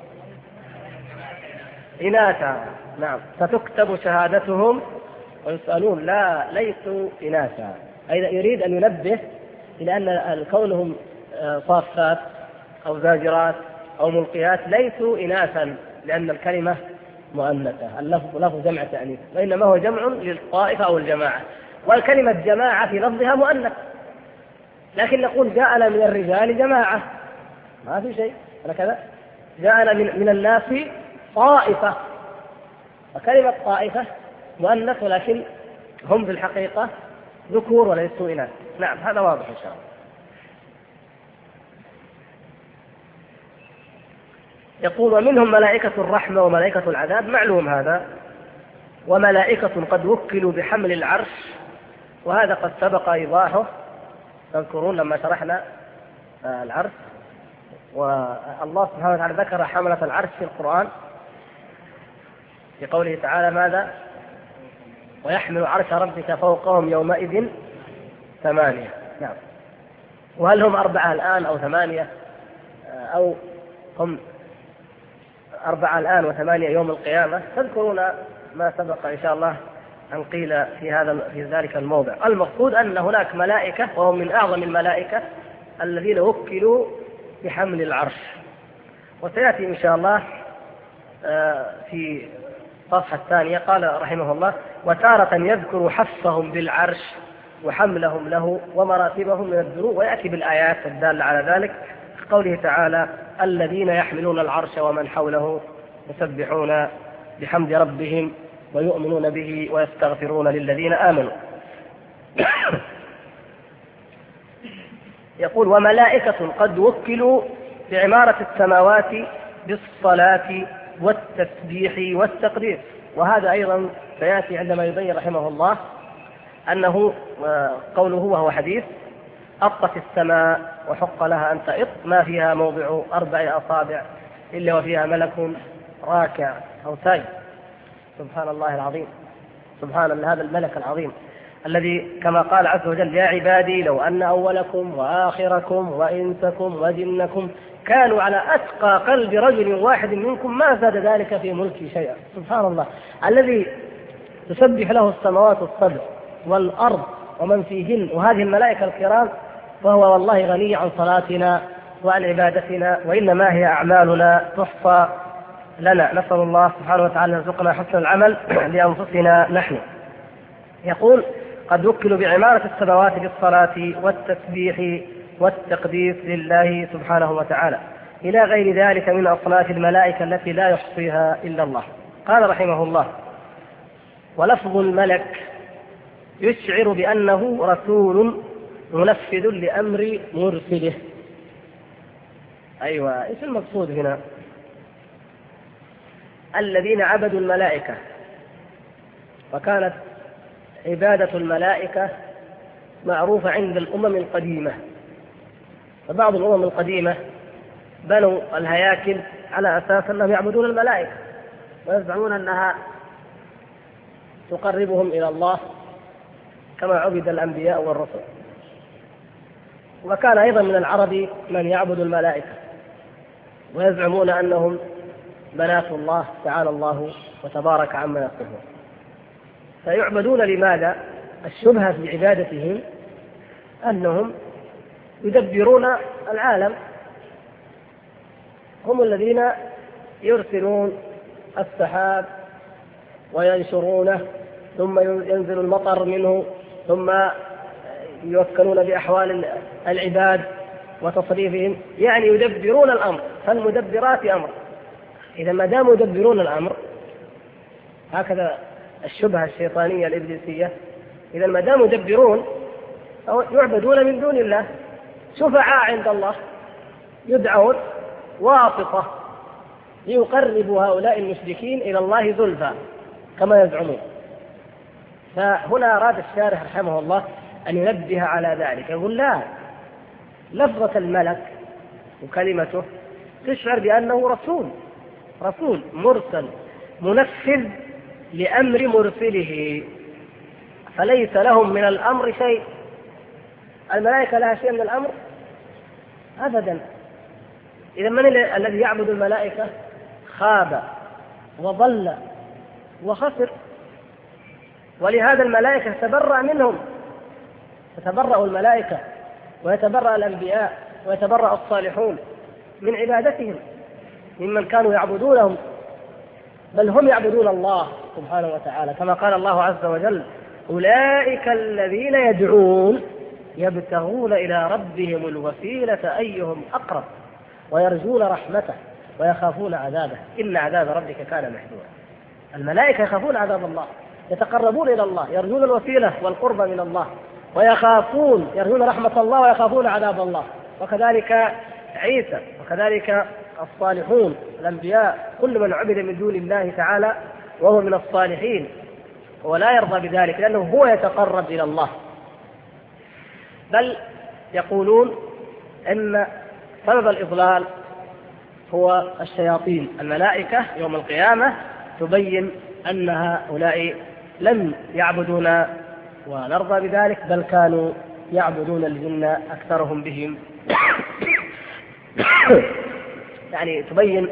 إناثا، نعم، ستكتب شهادتهم ويسألون. لا، ليسوا إناثا. أيضا يريد أن ينبه إلى أن كونهم صافات أو زاجرات أو ملقيات ليسوا إناثا، لأن الكلمة مؤنثة، اللفظ لفظ جمع تأنيث، وإنما هو جمع للطائفة أو الجماعة، والكلمة جماعة في لفظها مؤنث، لكن نقول جاءنا من الرجال جماعة، ما في شيء هكذا. جاءنا من الناس طائفة، وكلمة طائفة مؤنث، ولكن هم في الحقيقة ذكور وليسوا إناث. نعم، هذا واضح إن شاء الله. يقول ومنهم ملائكة الرحمة وملائكة العذاب، معلوم هذا، وملائكة قد وكلوا بحمل العرش، وهذا قد سبق إيضاحه، تذكرون لما شرحنا العرش، والله سبحانه وتعالى ذكر حملة العرش في القرآن في قوله تعالى ماذا؟ ويحمل عرش ربك فوقهم يومئذ 8. نعم. وهل هم 4 الآن أو 8 أو هم 4 الآن و8 يوم القيامة؟ تذكرون ما سبق إن شاء الله أن قيل في ذلك الموضع. المقصود أن هناك ملائكة وهم من أعظم الملائكة الذين وكلوا بحمل العرش، وسيأتي إن شاء الله في الصفحة 2 قال رحمه الله وتارة يذكر حفهم بالعرش وحملهم له ومراتبهم من الذنوب، ويأتي بالآيات الدالة على ذلك قوله تعالى الذين يحملون العرش ومن حوله يسبحون بحمد ربهم ويؤمنون به ويستغفرون للذين آمنوا. يقول وملائكة قد وكلوا بعمارة السماوات بالصلاة والتسبيح والتقدير، وهذا أيضا سيأتي عندما يبين رحمه الله أنه قوله وهو حديث أطت السماء وحق لها أن تئط ما فيها موضع 4 أصابع إلا وفيها ملك راكع أو ساجد. سبحان الله العظيم، سبحان هذا الملك العظيم الذي كما قال عز وجل يا عبادي لو أن أولكم وآخركم وإنسكم وجنكم كانوا على أتقى قلب رجل واحد منكم ما زاد ذلك في ملكي شيئا. سبحان الله الذي تسبح له السماوات السبع والأرض ومن فيهن وهذه الملائكة الكرام، فهو والله غني عن صلاتنا وعن عبادتنا، وإنما هي أعمالنا تحصى لنا. نسأل الله سبحانه وتعالى يرزقنا حسن العمل لأنفسنا نحن. يقول قد وكلوا بعمارة السماوات بالصلاة والتسبيح والتقديس لله سبحانه وتعالى إلى غير ذلك من أصناف الملائكة التي لا يحصيها إلا الله. قال رحمه الله: ولفظ الملك يشعر بأنه رسول منفذ لأمر مرسله. أيوة، إيش المقصود هنا؟ الذين عبدوا الملائكة، وكانت عبادة الملائكة معروفة عند الأمم القديمة، فبعض الأمم القديمة بنوا الهياكل على أساس أنهم يعبدون الملائكة ويزعمون أنها تقربهم إلى الله كما عبد الأنبياء والرسل. وكان أيضا من العرب من يعبد الملائكة ويزعمون أنهم بنات الله تعالى الله وتبارك عما يصفون. فيعبدون لماذا؟ الشبهة في عبادتهم أنهم يدبرون العالم، هم الذين يرسلون السحاب وينشرونه، ثم ينزل المطر منه، ثم يوكلون بأحوال العباد وتصريفهم، يعني يدبرون الأمر، فالمدبرات أمر. إذا ما داموا يدبرون الأمر، هكذا الشبهة الشيطانية الإبليسية، إذا ما داموا يدبرون أو يعبدون من دون الله، شفعاء عند الله، يدعون واسطة ليقرب هؤلاء المشركين إلى الله زلفى كما يزعمون. فهنا أراد الشارح رحمه الله أن ينبه على ذلك، يقول لا، لفظة الملك وكلمته تشعر بأنه رسول مرسل منفذ لأمر مرسله، فليس لهم من الأمر شيء. الملائكة لها شيء من الأمر؟ أبدا. إذا من الذي يعبد الملائكة؟ خاب وضل وخسر. ولهذا الملائكة تتبرأ منهم، تتبرأ الملائكة ويتبرأ الأنبياء ويتبرأ الصالحون من عبادتهم ممن كانوا يعبدونهم، بل هم يعبدون الله سبحانه وتعالى، كما قال الله عز وجل: أولئك الذين يدعون يبتغون إلى ربهم الوسيلة أيهم أقرب ويرجون رحمته ويخافون عذابه إن عذاب ربك كان محذورا. الملائكة يخافون عذاب الله، يتقربون إلى الله، يرجون الوسيلة والقرب من الله، ويخافون، يرجون رحمة الله ويخافون عذاب الله. وكذلك عيسى، وكذلك الصالحون الأنبياء، كل من عبد من دون الله تعالى وهو من الصالحين ولا يرضى بذلك لأنه هو يتقرب إلى الله. بل يقولون أن سبب الإضلال هو الشياطين. الملائكة يوم القيامة تبين أن هؤلاء لم يعبدون ونرضى بذلك، بل كانوا يعبدون الجن أكثرهم بهم. يعني تبين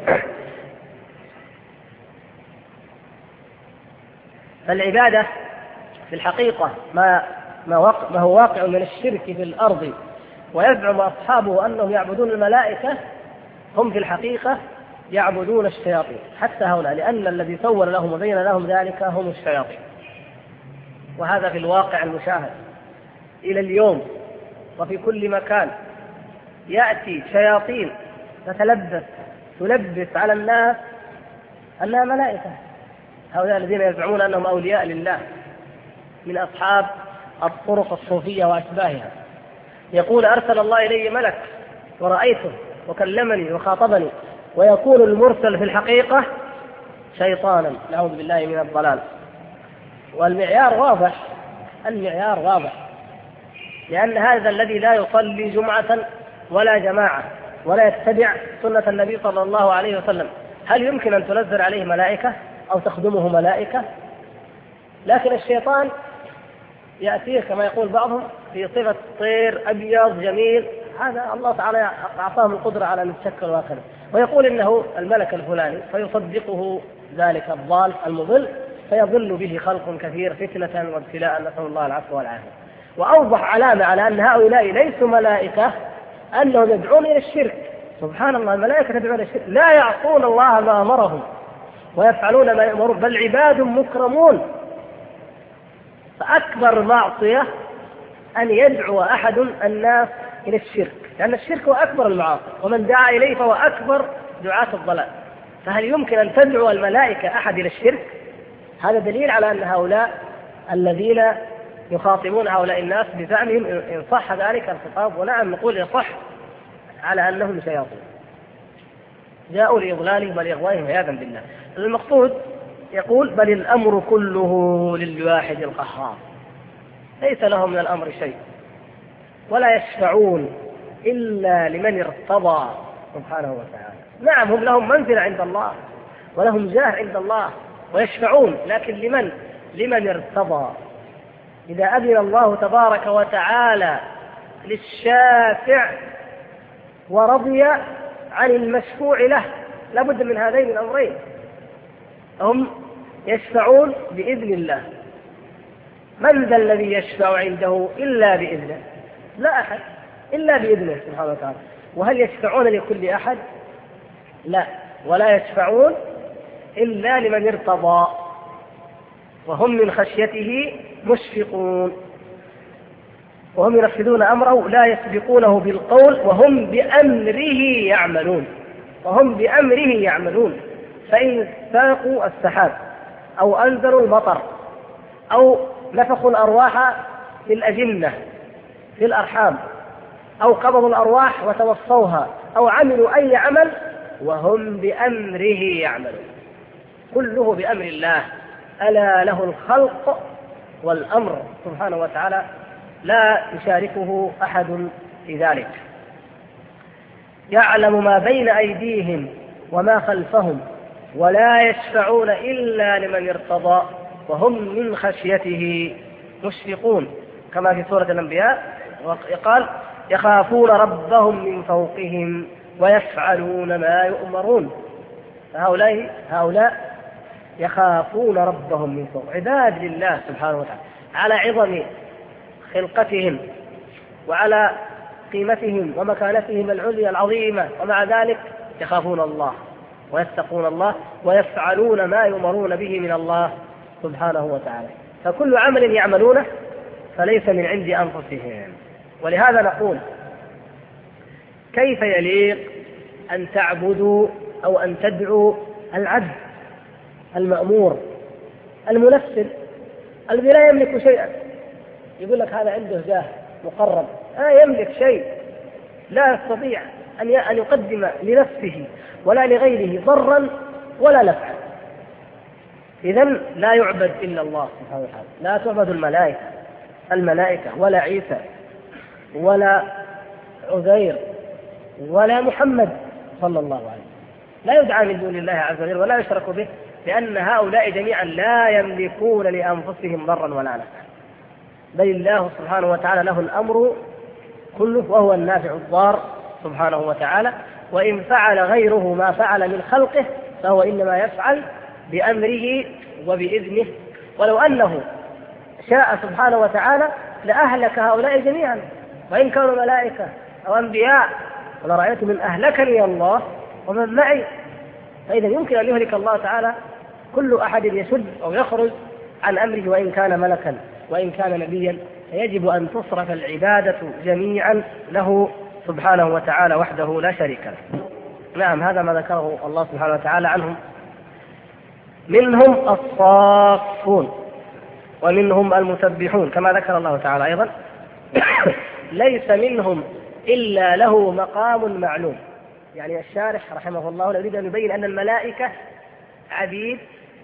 فالعبادة في الحقيقة ما هو واقع من الشرك في الأرض، ويزعم أصحابه أنهم يعبدون الملائكة، هم في الحقيقة يعبدون الشياطين حتى هؤلاء، لأن الذي سول لهم وبين لهم ذلك هم الشياطين. وهذا في الواقع المشاهد إلى اليوم، وفي كل مكان يأتي شياطين تلبس على الناس أنها ملائكة. هؤلاء الذين يزعمون أنهم أولياء لله من أصحاب الطرق الصوفية وأشباهها، يقول: أرسل الله إلي ملك ورأيته وكلمني وخاطبني، ويكون المرسل في الحقيقة شيطانا، نعوذ بالله من الضلال. والمعيار واضح، لأن هذا الذي لا يصلي جمعة ولا جماعة ولا يتبع سنة النبي صلى الله عليه وسلم، هل يمكن أن تنزل عليه ملائكة أو تخدمه ملائكة؟ لكن الشيطان يأتيه كما يقول بعضهم في صفة طير أبيض جميل، هذا الله تعالى أعطاهم القدرة على أن يتشكل وهكذا، ويقول إنه الملك الفلاني، فيصدقه ذلك الضال المضل، فيضل به خلق كثير فتنة وابتلاء، نسأل الله العفو والعافية. وأوضح علامة على أن هؤلاء ليسوا ملائكة أنهم يدعون إلى الشرك. سبحان الله، الملائكة تدعون إلى الشرك، لا يعصون الله ما أمرهم ويفعلون ما يأمرون، بل عباد مكرمون فأكبر معصية أن يدعو أحد الناس إلى الشرك، لأن الشرك هو أكبر المعاصي، ومن دعا إليه فهو أكبر دعاة الضلال. فهل يمكن أن تدعو الملائكة أحد إلى الشرك؟ هذا دليل على أن هؤلاء الذين يخاطبون هؤلاء الناس بزعمهم إن صح ذلك الخطاب، ونعم نقول يصح، على أنهم شياطين جاءوا لإضلالهم ولإغوائهم عياذا بالله. المقصود يقول بل الأمر كله للواحد القهار، ليس لهم من الأمر شيء، ولا يشفعون إلا لمن ارتضى سبحانه وتعالى. نعم هم لهم منزل عند الله ولهم جاه عند الله ويشفعون، لكن لمن ارتضى. إذا أذن الله تبارك وتعالى للشافع ورضي عن المشفوع له لابد من هذين الأمرين، هم يشفعون بإذن الله. من ذا الذي يشفع عنده إلا بإذنه؟ لا أحد إلا بإذنه سبحانه وتعالى. وهل يشفعون لكل أحد؟ لا، ولا يشفعون إلا لمن ارتضى، وهم من خشيته مشفقون، وهم ينفذون أمره لا يسبقونه بالقول وهم بأمره يعملون. فإن ساقوا السحاب أو أنزلوا المطر أو نفخوا الأرواح في الأجنة في الأرحام أو قبضوا الأرواح وتوصوها أو عملوا أي عمل وهم بأمره يعملون، كله بأمر الله، ألا له الخلق والأمر سبحانه وتعالى، لا يشاركه أحد في ذلك. يعلم ما بين أيديهم وما خلفهم ولا يشفعون إلا لمن ارتضى وهم من خشيته مشفقون، كما في سورة الأنبياء قال يخافون ربهم من فوقهم ويفعلون ما يؤمرون. هؤلاء يخافون ربهم من فوق، عباد لله سبحانه وتعالى على عظم خلقتهم وعلى قيمتهم ومكانتهم العليا العظيمة، ومع ذلك يخافون الله ويتقون الله ويفعلون ما يؤمرون به من الله سبحانه وتعالى. فكل عمل يعملونه فليس من عند أنفسهم. ولهذا نقول كيف يليق أن تعبدوا أو أن تدعوا العبد المأمور المنفذ الذي لا يملك شيئا؟ يقول لك هذا عنده جاه مقرب، يملك شيء، لا يستطيع أن يقدم لنفسه ولا لغيره ضرا ولا نفعا. إذن لا يعبد إلا الله سبحانه وتعالى، لا تعبد الملائكة ولا عيسى ولا عزير ولا محمد صلى الله عليه وسلم، لا يدعى من دون الله عز وجل ولا يشرك به، لأن هؤلاء جميعا لا يملكون لأنفسهم ضرا ولا نفعا، بل الله سبحانه وتعالى له الأمر كله وهو النافع الضار سبحانه وتعالى. وإن فعل غيره ما فعل من خلقه فهو إنما يفعل بأمره وبإذنه، ولو أنه شاء سبحانه وتعالى لأهلك هؤلاء جميعا وإن كانوا ملائكة أو أنبياء، ولرأيت من أهلكني الله ومن معي. فإذا يمكن أن يهلك الله تعالى كل أحد يشد أو يخرج عن أمره وإن كان ملكا وإن كان نبيا، فيجب أن تصرف العبادة جميعا له سبحانه وتعالى وحده لا شريك له. نعم، هذا ما ذكره الله سبحانه وتعالى عنهم. منهم الصافون ومنهم المسبحون، كما ذكر الله تعالى أيضا ليس منهم إلا له مقام معلوم. يعني الشارح رحمه الله يريد أن يبين أن الملائكة عبيد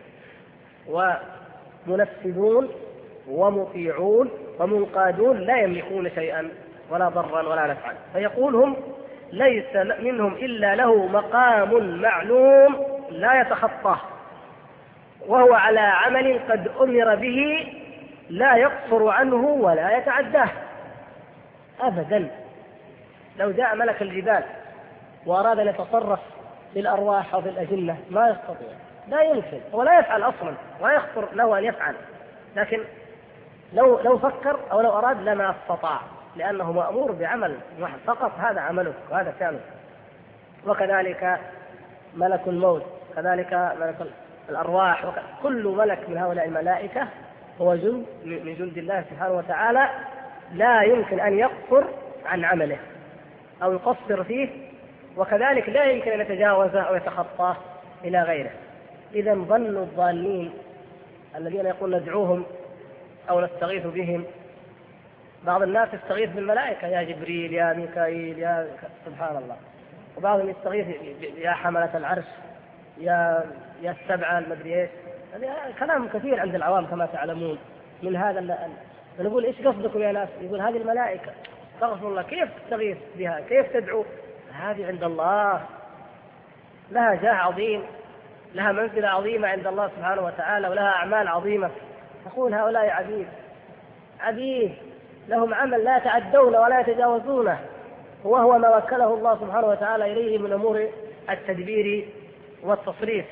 ومنفذون ومطيعون ومنقادون لا يملكون شيئا ولا ضرا ولا نفعا، فيقول هم ليس منهم إلا له مقام معلوم لا يتخطاه، وهو على عمل قد أمر به لا يقصر عنه ولا يتعداه أبدا. لو جاء ملك الجبال وأراد أن يتصرف في الأرواح أو في الأجنة ما يستطيع، لا يمكن، هو لا يفعل أصلا ولا يخطر له أن يفعل، لكن لو فكر أو لو أراد لما استطاع، لأنه مأمور بعمل فقط، هذا عمله وهذا كانه. وكذلك ملك الموت، كذلك ملك الأرواح، كل ملك من هؤلاء الملائكة هو جند من جند الله سبحانه وتعالى، لا يمكن أن يقصر عن عمله أو يقصر فيه، وكذلك لا يمكن أن يتجاوزه أو يتخطاه إلى غيره. إذا ظنوا الضالين الذين يقول ندعوهم أو نستغيث بهم، بعض الناس يستغيث بالملائكة، يا جبريل يا ميكائيل يا سبحان الله، وبعضهم يستغيث يا حملة العرش يا السبعة المدري ايش. هذا كلام كثير عند العوام كما تعلمون من هذا. نقول ايش قصدكم يا ناس؟ يقول هذه الملائكة، استغفر الله، كيف تستغيث بها؟ كيف تدعو؟ هذه عند الله لها جاه عظيم، لها منزلة عظيمة عند الله سبحانه وتعالى، ولها أعمال عظيمة. تقول هؤلاء عبيد لهم عمل لا يتعدون ولا يتجاوزونه، وهو ما وكله الله سبحانه وتعالى إليه من أمور التدبير والتصريف.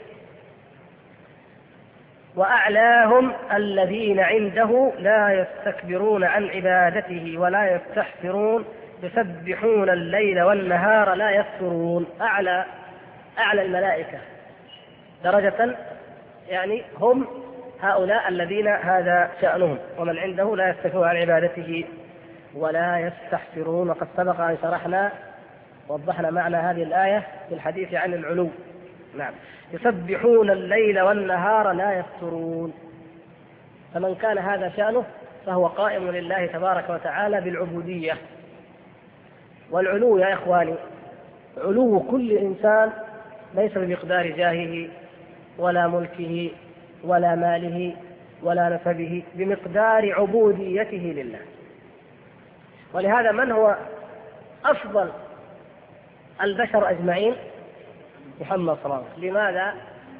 وأعلاهم الذين عنده لا يستكبرون عن عبادته ولا يستحسرون يسبحون الليل والنهار لا يفترون. أعلى الملائكة درجة يعني هم هؤلاء الذين هذا شأنهم، ومن عنده لا يستكبرون عن عبادته ولا يستحسرون. وقد سبق أن شرحنا وضحنا معنى هذه الآية في الحديث عن العلو. نعم، يسبحون الليل والنهار لا يفترون. فمن كان هذا شأنه فهو قائم لله تبارك وتعالى بالعبودية. والعلو يا إخواني، علو كل إنسان ليس بمقدار جاهه ولا ملكه ولا ماله ولا نسبه، بمقدار عبوديته لله. ولهذا من هو أفضل البشر أجمعين؟ محمد صلى الله عليه وسلم. لماذا؟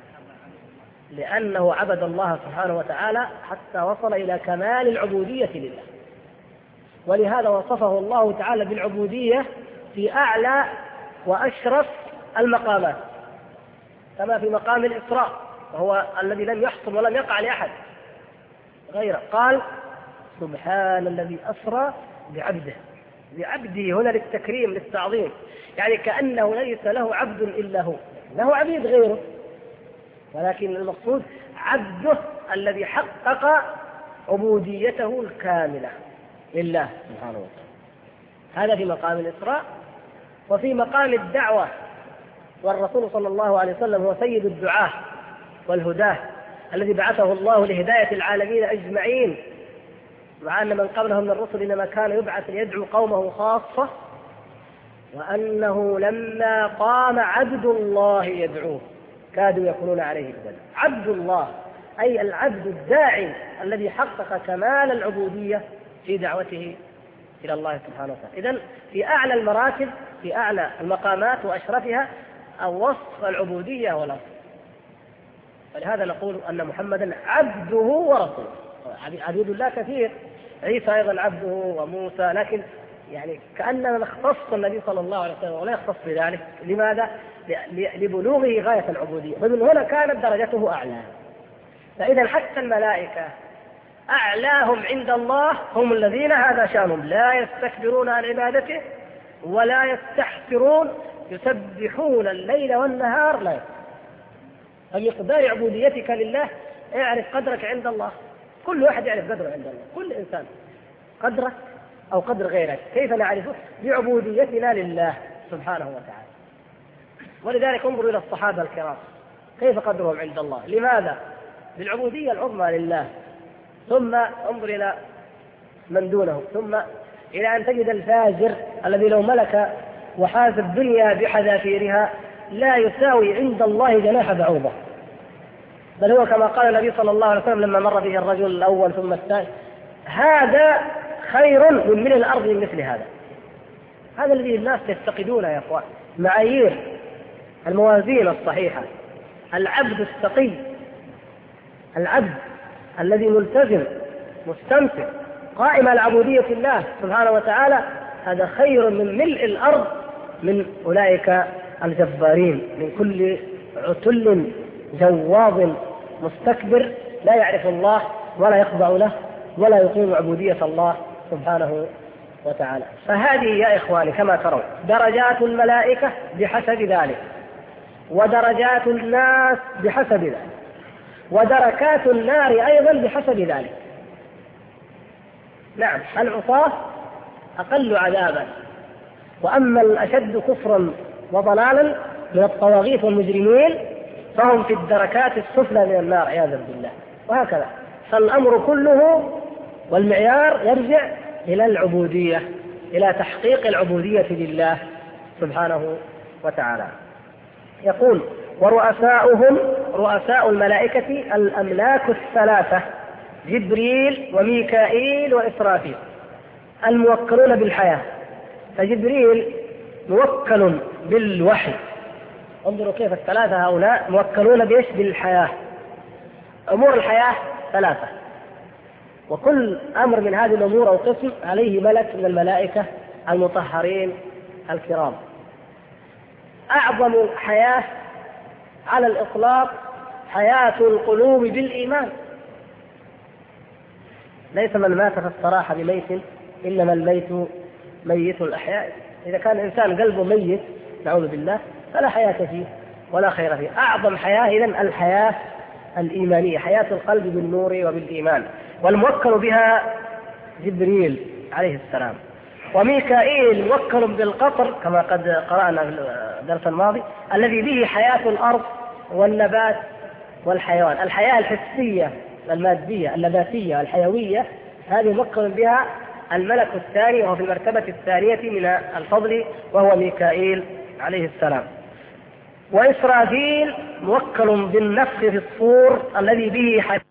لأنه عبد الله سبحانه وتعالى حتى وصل إلى كمال العبودية لله، ولهذا وصفه الله تعالى بالعبودية في أعلى وأشرف المقامات، كما في مقام الإسراء، وهو الذي لم يحصل ولم يقع لأحد غيره. قال سبحان الذي أسرى بعبده هنا للتكريم للتعظيم، يعني كأنه ليس له عبد إلا هو، له عبيد غيره، ولكن المقصود عبده الذي حقق عبوديته الكاملة لله سبحانه وتعالى. هذا في مقام الإسراء. وفي مقام الدعوة، والرسول صلى الله عليه وسلم هو سيد الدعاة والهداة الذي بعثه الله لهداية العالمين أجمعين، مع أن من قبله من الرسل إنما كان يبعث ليدعو قومه خاصة، وأنه لما قام عبد الله يدعوه كادوا يكونون عليه لبدا. عبد الله أي العبد الداعي الذي حقق كمال العبودية في دعوته إلى الله سبحانه وتعالى. إذن في أعلى المراتب، في أعلى المقامات وأشرفها أو وصف العبودية والأصل. فلهذا نقول أن محمدا عبده ورسوله. عبيد الله كثير، عيسى أيضا عبده وموسى، لكن يعني كأننا نختص النبي صلى الله عليه وسلم ولا يختص بذلك. لماذا؟ لبلوغه غاية العبودية، فمن هنا كانت درجته أعلى. فإذا حتى الملائكة أعلاهم عند الله هم الذين هذا شأنهم، لا يستكبرون عن عبادته ولا يستحسرون يسبحون الليل والنهار لا يفترون. فمقدار عبوديتك لله اعرف قدرك عند الله. كل واحد يعرف قدره عند الله، كل إنسان قدرك أو قدر غيرك. كيف نعرفه؟ بعبوديتنا لله سبحانه وتعالى. ولذلك انظروا إلى الصحابة الكرام كيف قدرهم عند الله. لماذا؟ بالعبودية العظمى لله. ثم انظر إلى من دونه، ثم إلى أن تجد الفاجر الذي لو ملك وحاز الدنيا بحذافيرها لا يساوي عند الله جناح بعوضة، بل هو كما قال النبي صلى الله عليه وسلم لما مر به الرجل الأول ثم الثاني: هذا خير من ملء الأرض من مثل هذا. هذا الذي الناس يفتقدونه يا أخوان، معايير الموازين الصحيحة. العبد التقي، العبد الذي ملتزم مستمسك قائم على عبودية الله سبحانه وتعالى، هذا خير من ملء الأرض من أولئك الجبارين، من كل عتل جواظ مستكبر لا يعرف الله ولا يخضع له ولا يقيم عبودية الله سبحانه وتعالى. فهذه يا إخواني كما ترون درجات الملائكة بحسب ذلك، ودرجات الناس بحسب ذلك، ودركات النار أيضا بحسب ذلك. نعم العصاة أقل عذابا، وأما الأشد كفرا وضلالا من الطواغيت والمجرمين فهم في الدركات السفلى من النار عياذا بالله. وهكذا فالأمر كله والمعيار يرجع إلى العبودية، إلى تحقيق العبودية لله سبحانه وتعالى. يقول: ورؤساؤهم رؤساء الملائكة الأملاك الثلاثة جبريل وميكائيل وإسرافيل الموكلون بالحياة. فجبريل موكل بالوحي، انظروا كيف الثلاثة هؤلاء موكلون بإيش؟ بالحياة. أمور الحياة ثلاثة، وكل أمر من هذه الأمور أو قسم عليه ملك من الملائكة المطهرين الكرام. أعظم حياة على الإطلاق حياة القلوب بالإيمان. ليس من مات فاستراح بميت إنما الميت ميت الأحياء. إذا كان الإنسان قلبه ميت نعوذ بالله فلا حياة فيه ولا خير فيه. أعظم حياة إذن الحياة الإيمانية، حياة القلب بالنور وبالإيمان، والموكل بها جبريل عليه السلام. وميكائيل موكل بالقطر كما قد قرأنا في الدرس الماضي، الذي به حياة الأرض والنبات والحيوان. الحياة الحسية المادية النباتية الحيوية هذه موكل بها الملك الثاني، وهو في المرتبة الثانية من الفضل، وهو ميكائيل عليه السلام. وإسرافيل موكل بالنفخ في الصور الذي به حياة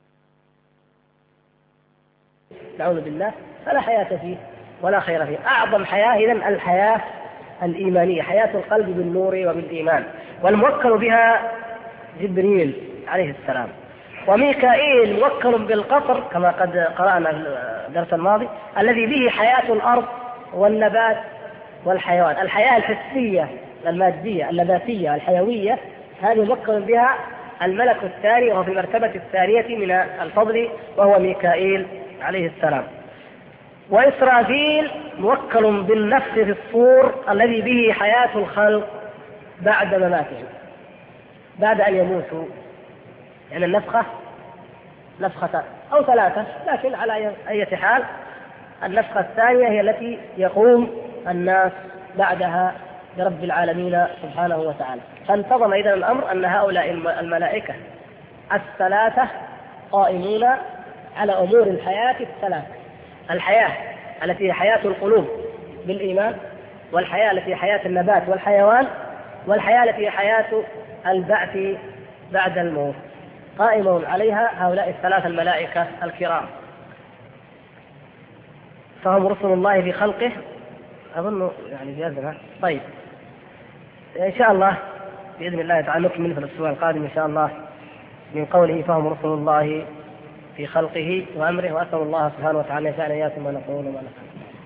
نعوذ بالله فلا حياة فيه ولا خير فيه. أعظم حياة إذن الحياة الإيمانية، حياة القلب بالنور وبالإيمان، والموكل بها جبريل عليه السلام. وميكائيل موكل بالقطر كما قد قرأنا في الدرس الماضي، الذي به حياة الأرض والنبات والحيوان. الحياة الحسية المادية النباتية الحيوية هذه موكل بها الملك الثاني، وهو في المرتبة الثانية من الفضل، وهو ميكائيل عليه السلام. وإسرافيل موكل بالنفخ في الصور الذي به حياة الخلق بعد مماتهم، بعد أن يموتوا. يعني النفخة نفخة أو ثلاثة، لكن على أي حال النفخة الثانية هي التي يقوم الناس بعدها برب العالمين سبحانه وتعالى. فانتظم إذن الأمر أن هؤلاء الملائكة الثلاثة قائمون على أمور الحياة الثلاث: الحياة التي هي حياة القلوب بالإيمان، والحياة التي هي حياة النبات والحيوان، والحياة التي هي حياة البعث بعد الموت. قائمون عليها هؤلاء الثلاثة الملائكة الكرام، فهم رسل الله في خلقه. أظن يعني جازمة. طيب إن شاء الله بإذن الله تعالى نكمل في الأسبوع القادم إن شاء الله من قوله فهم رسل الله في خلقه وأمره. وأسأل الله سبحانه وتعالى أن يجعلنا إياكم ونقول وما نفعل.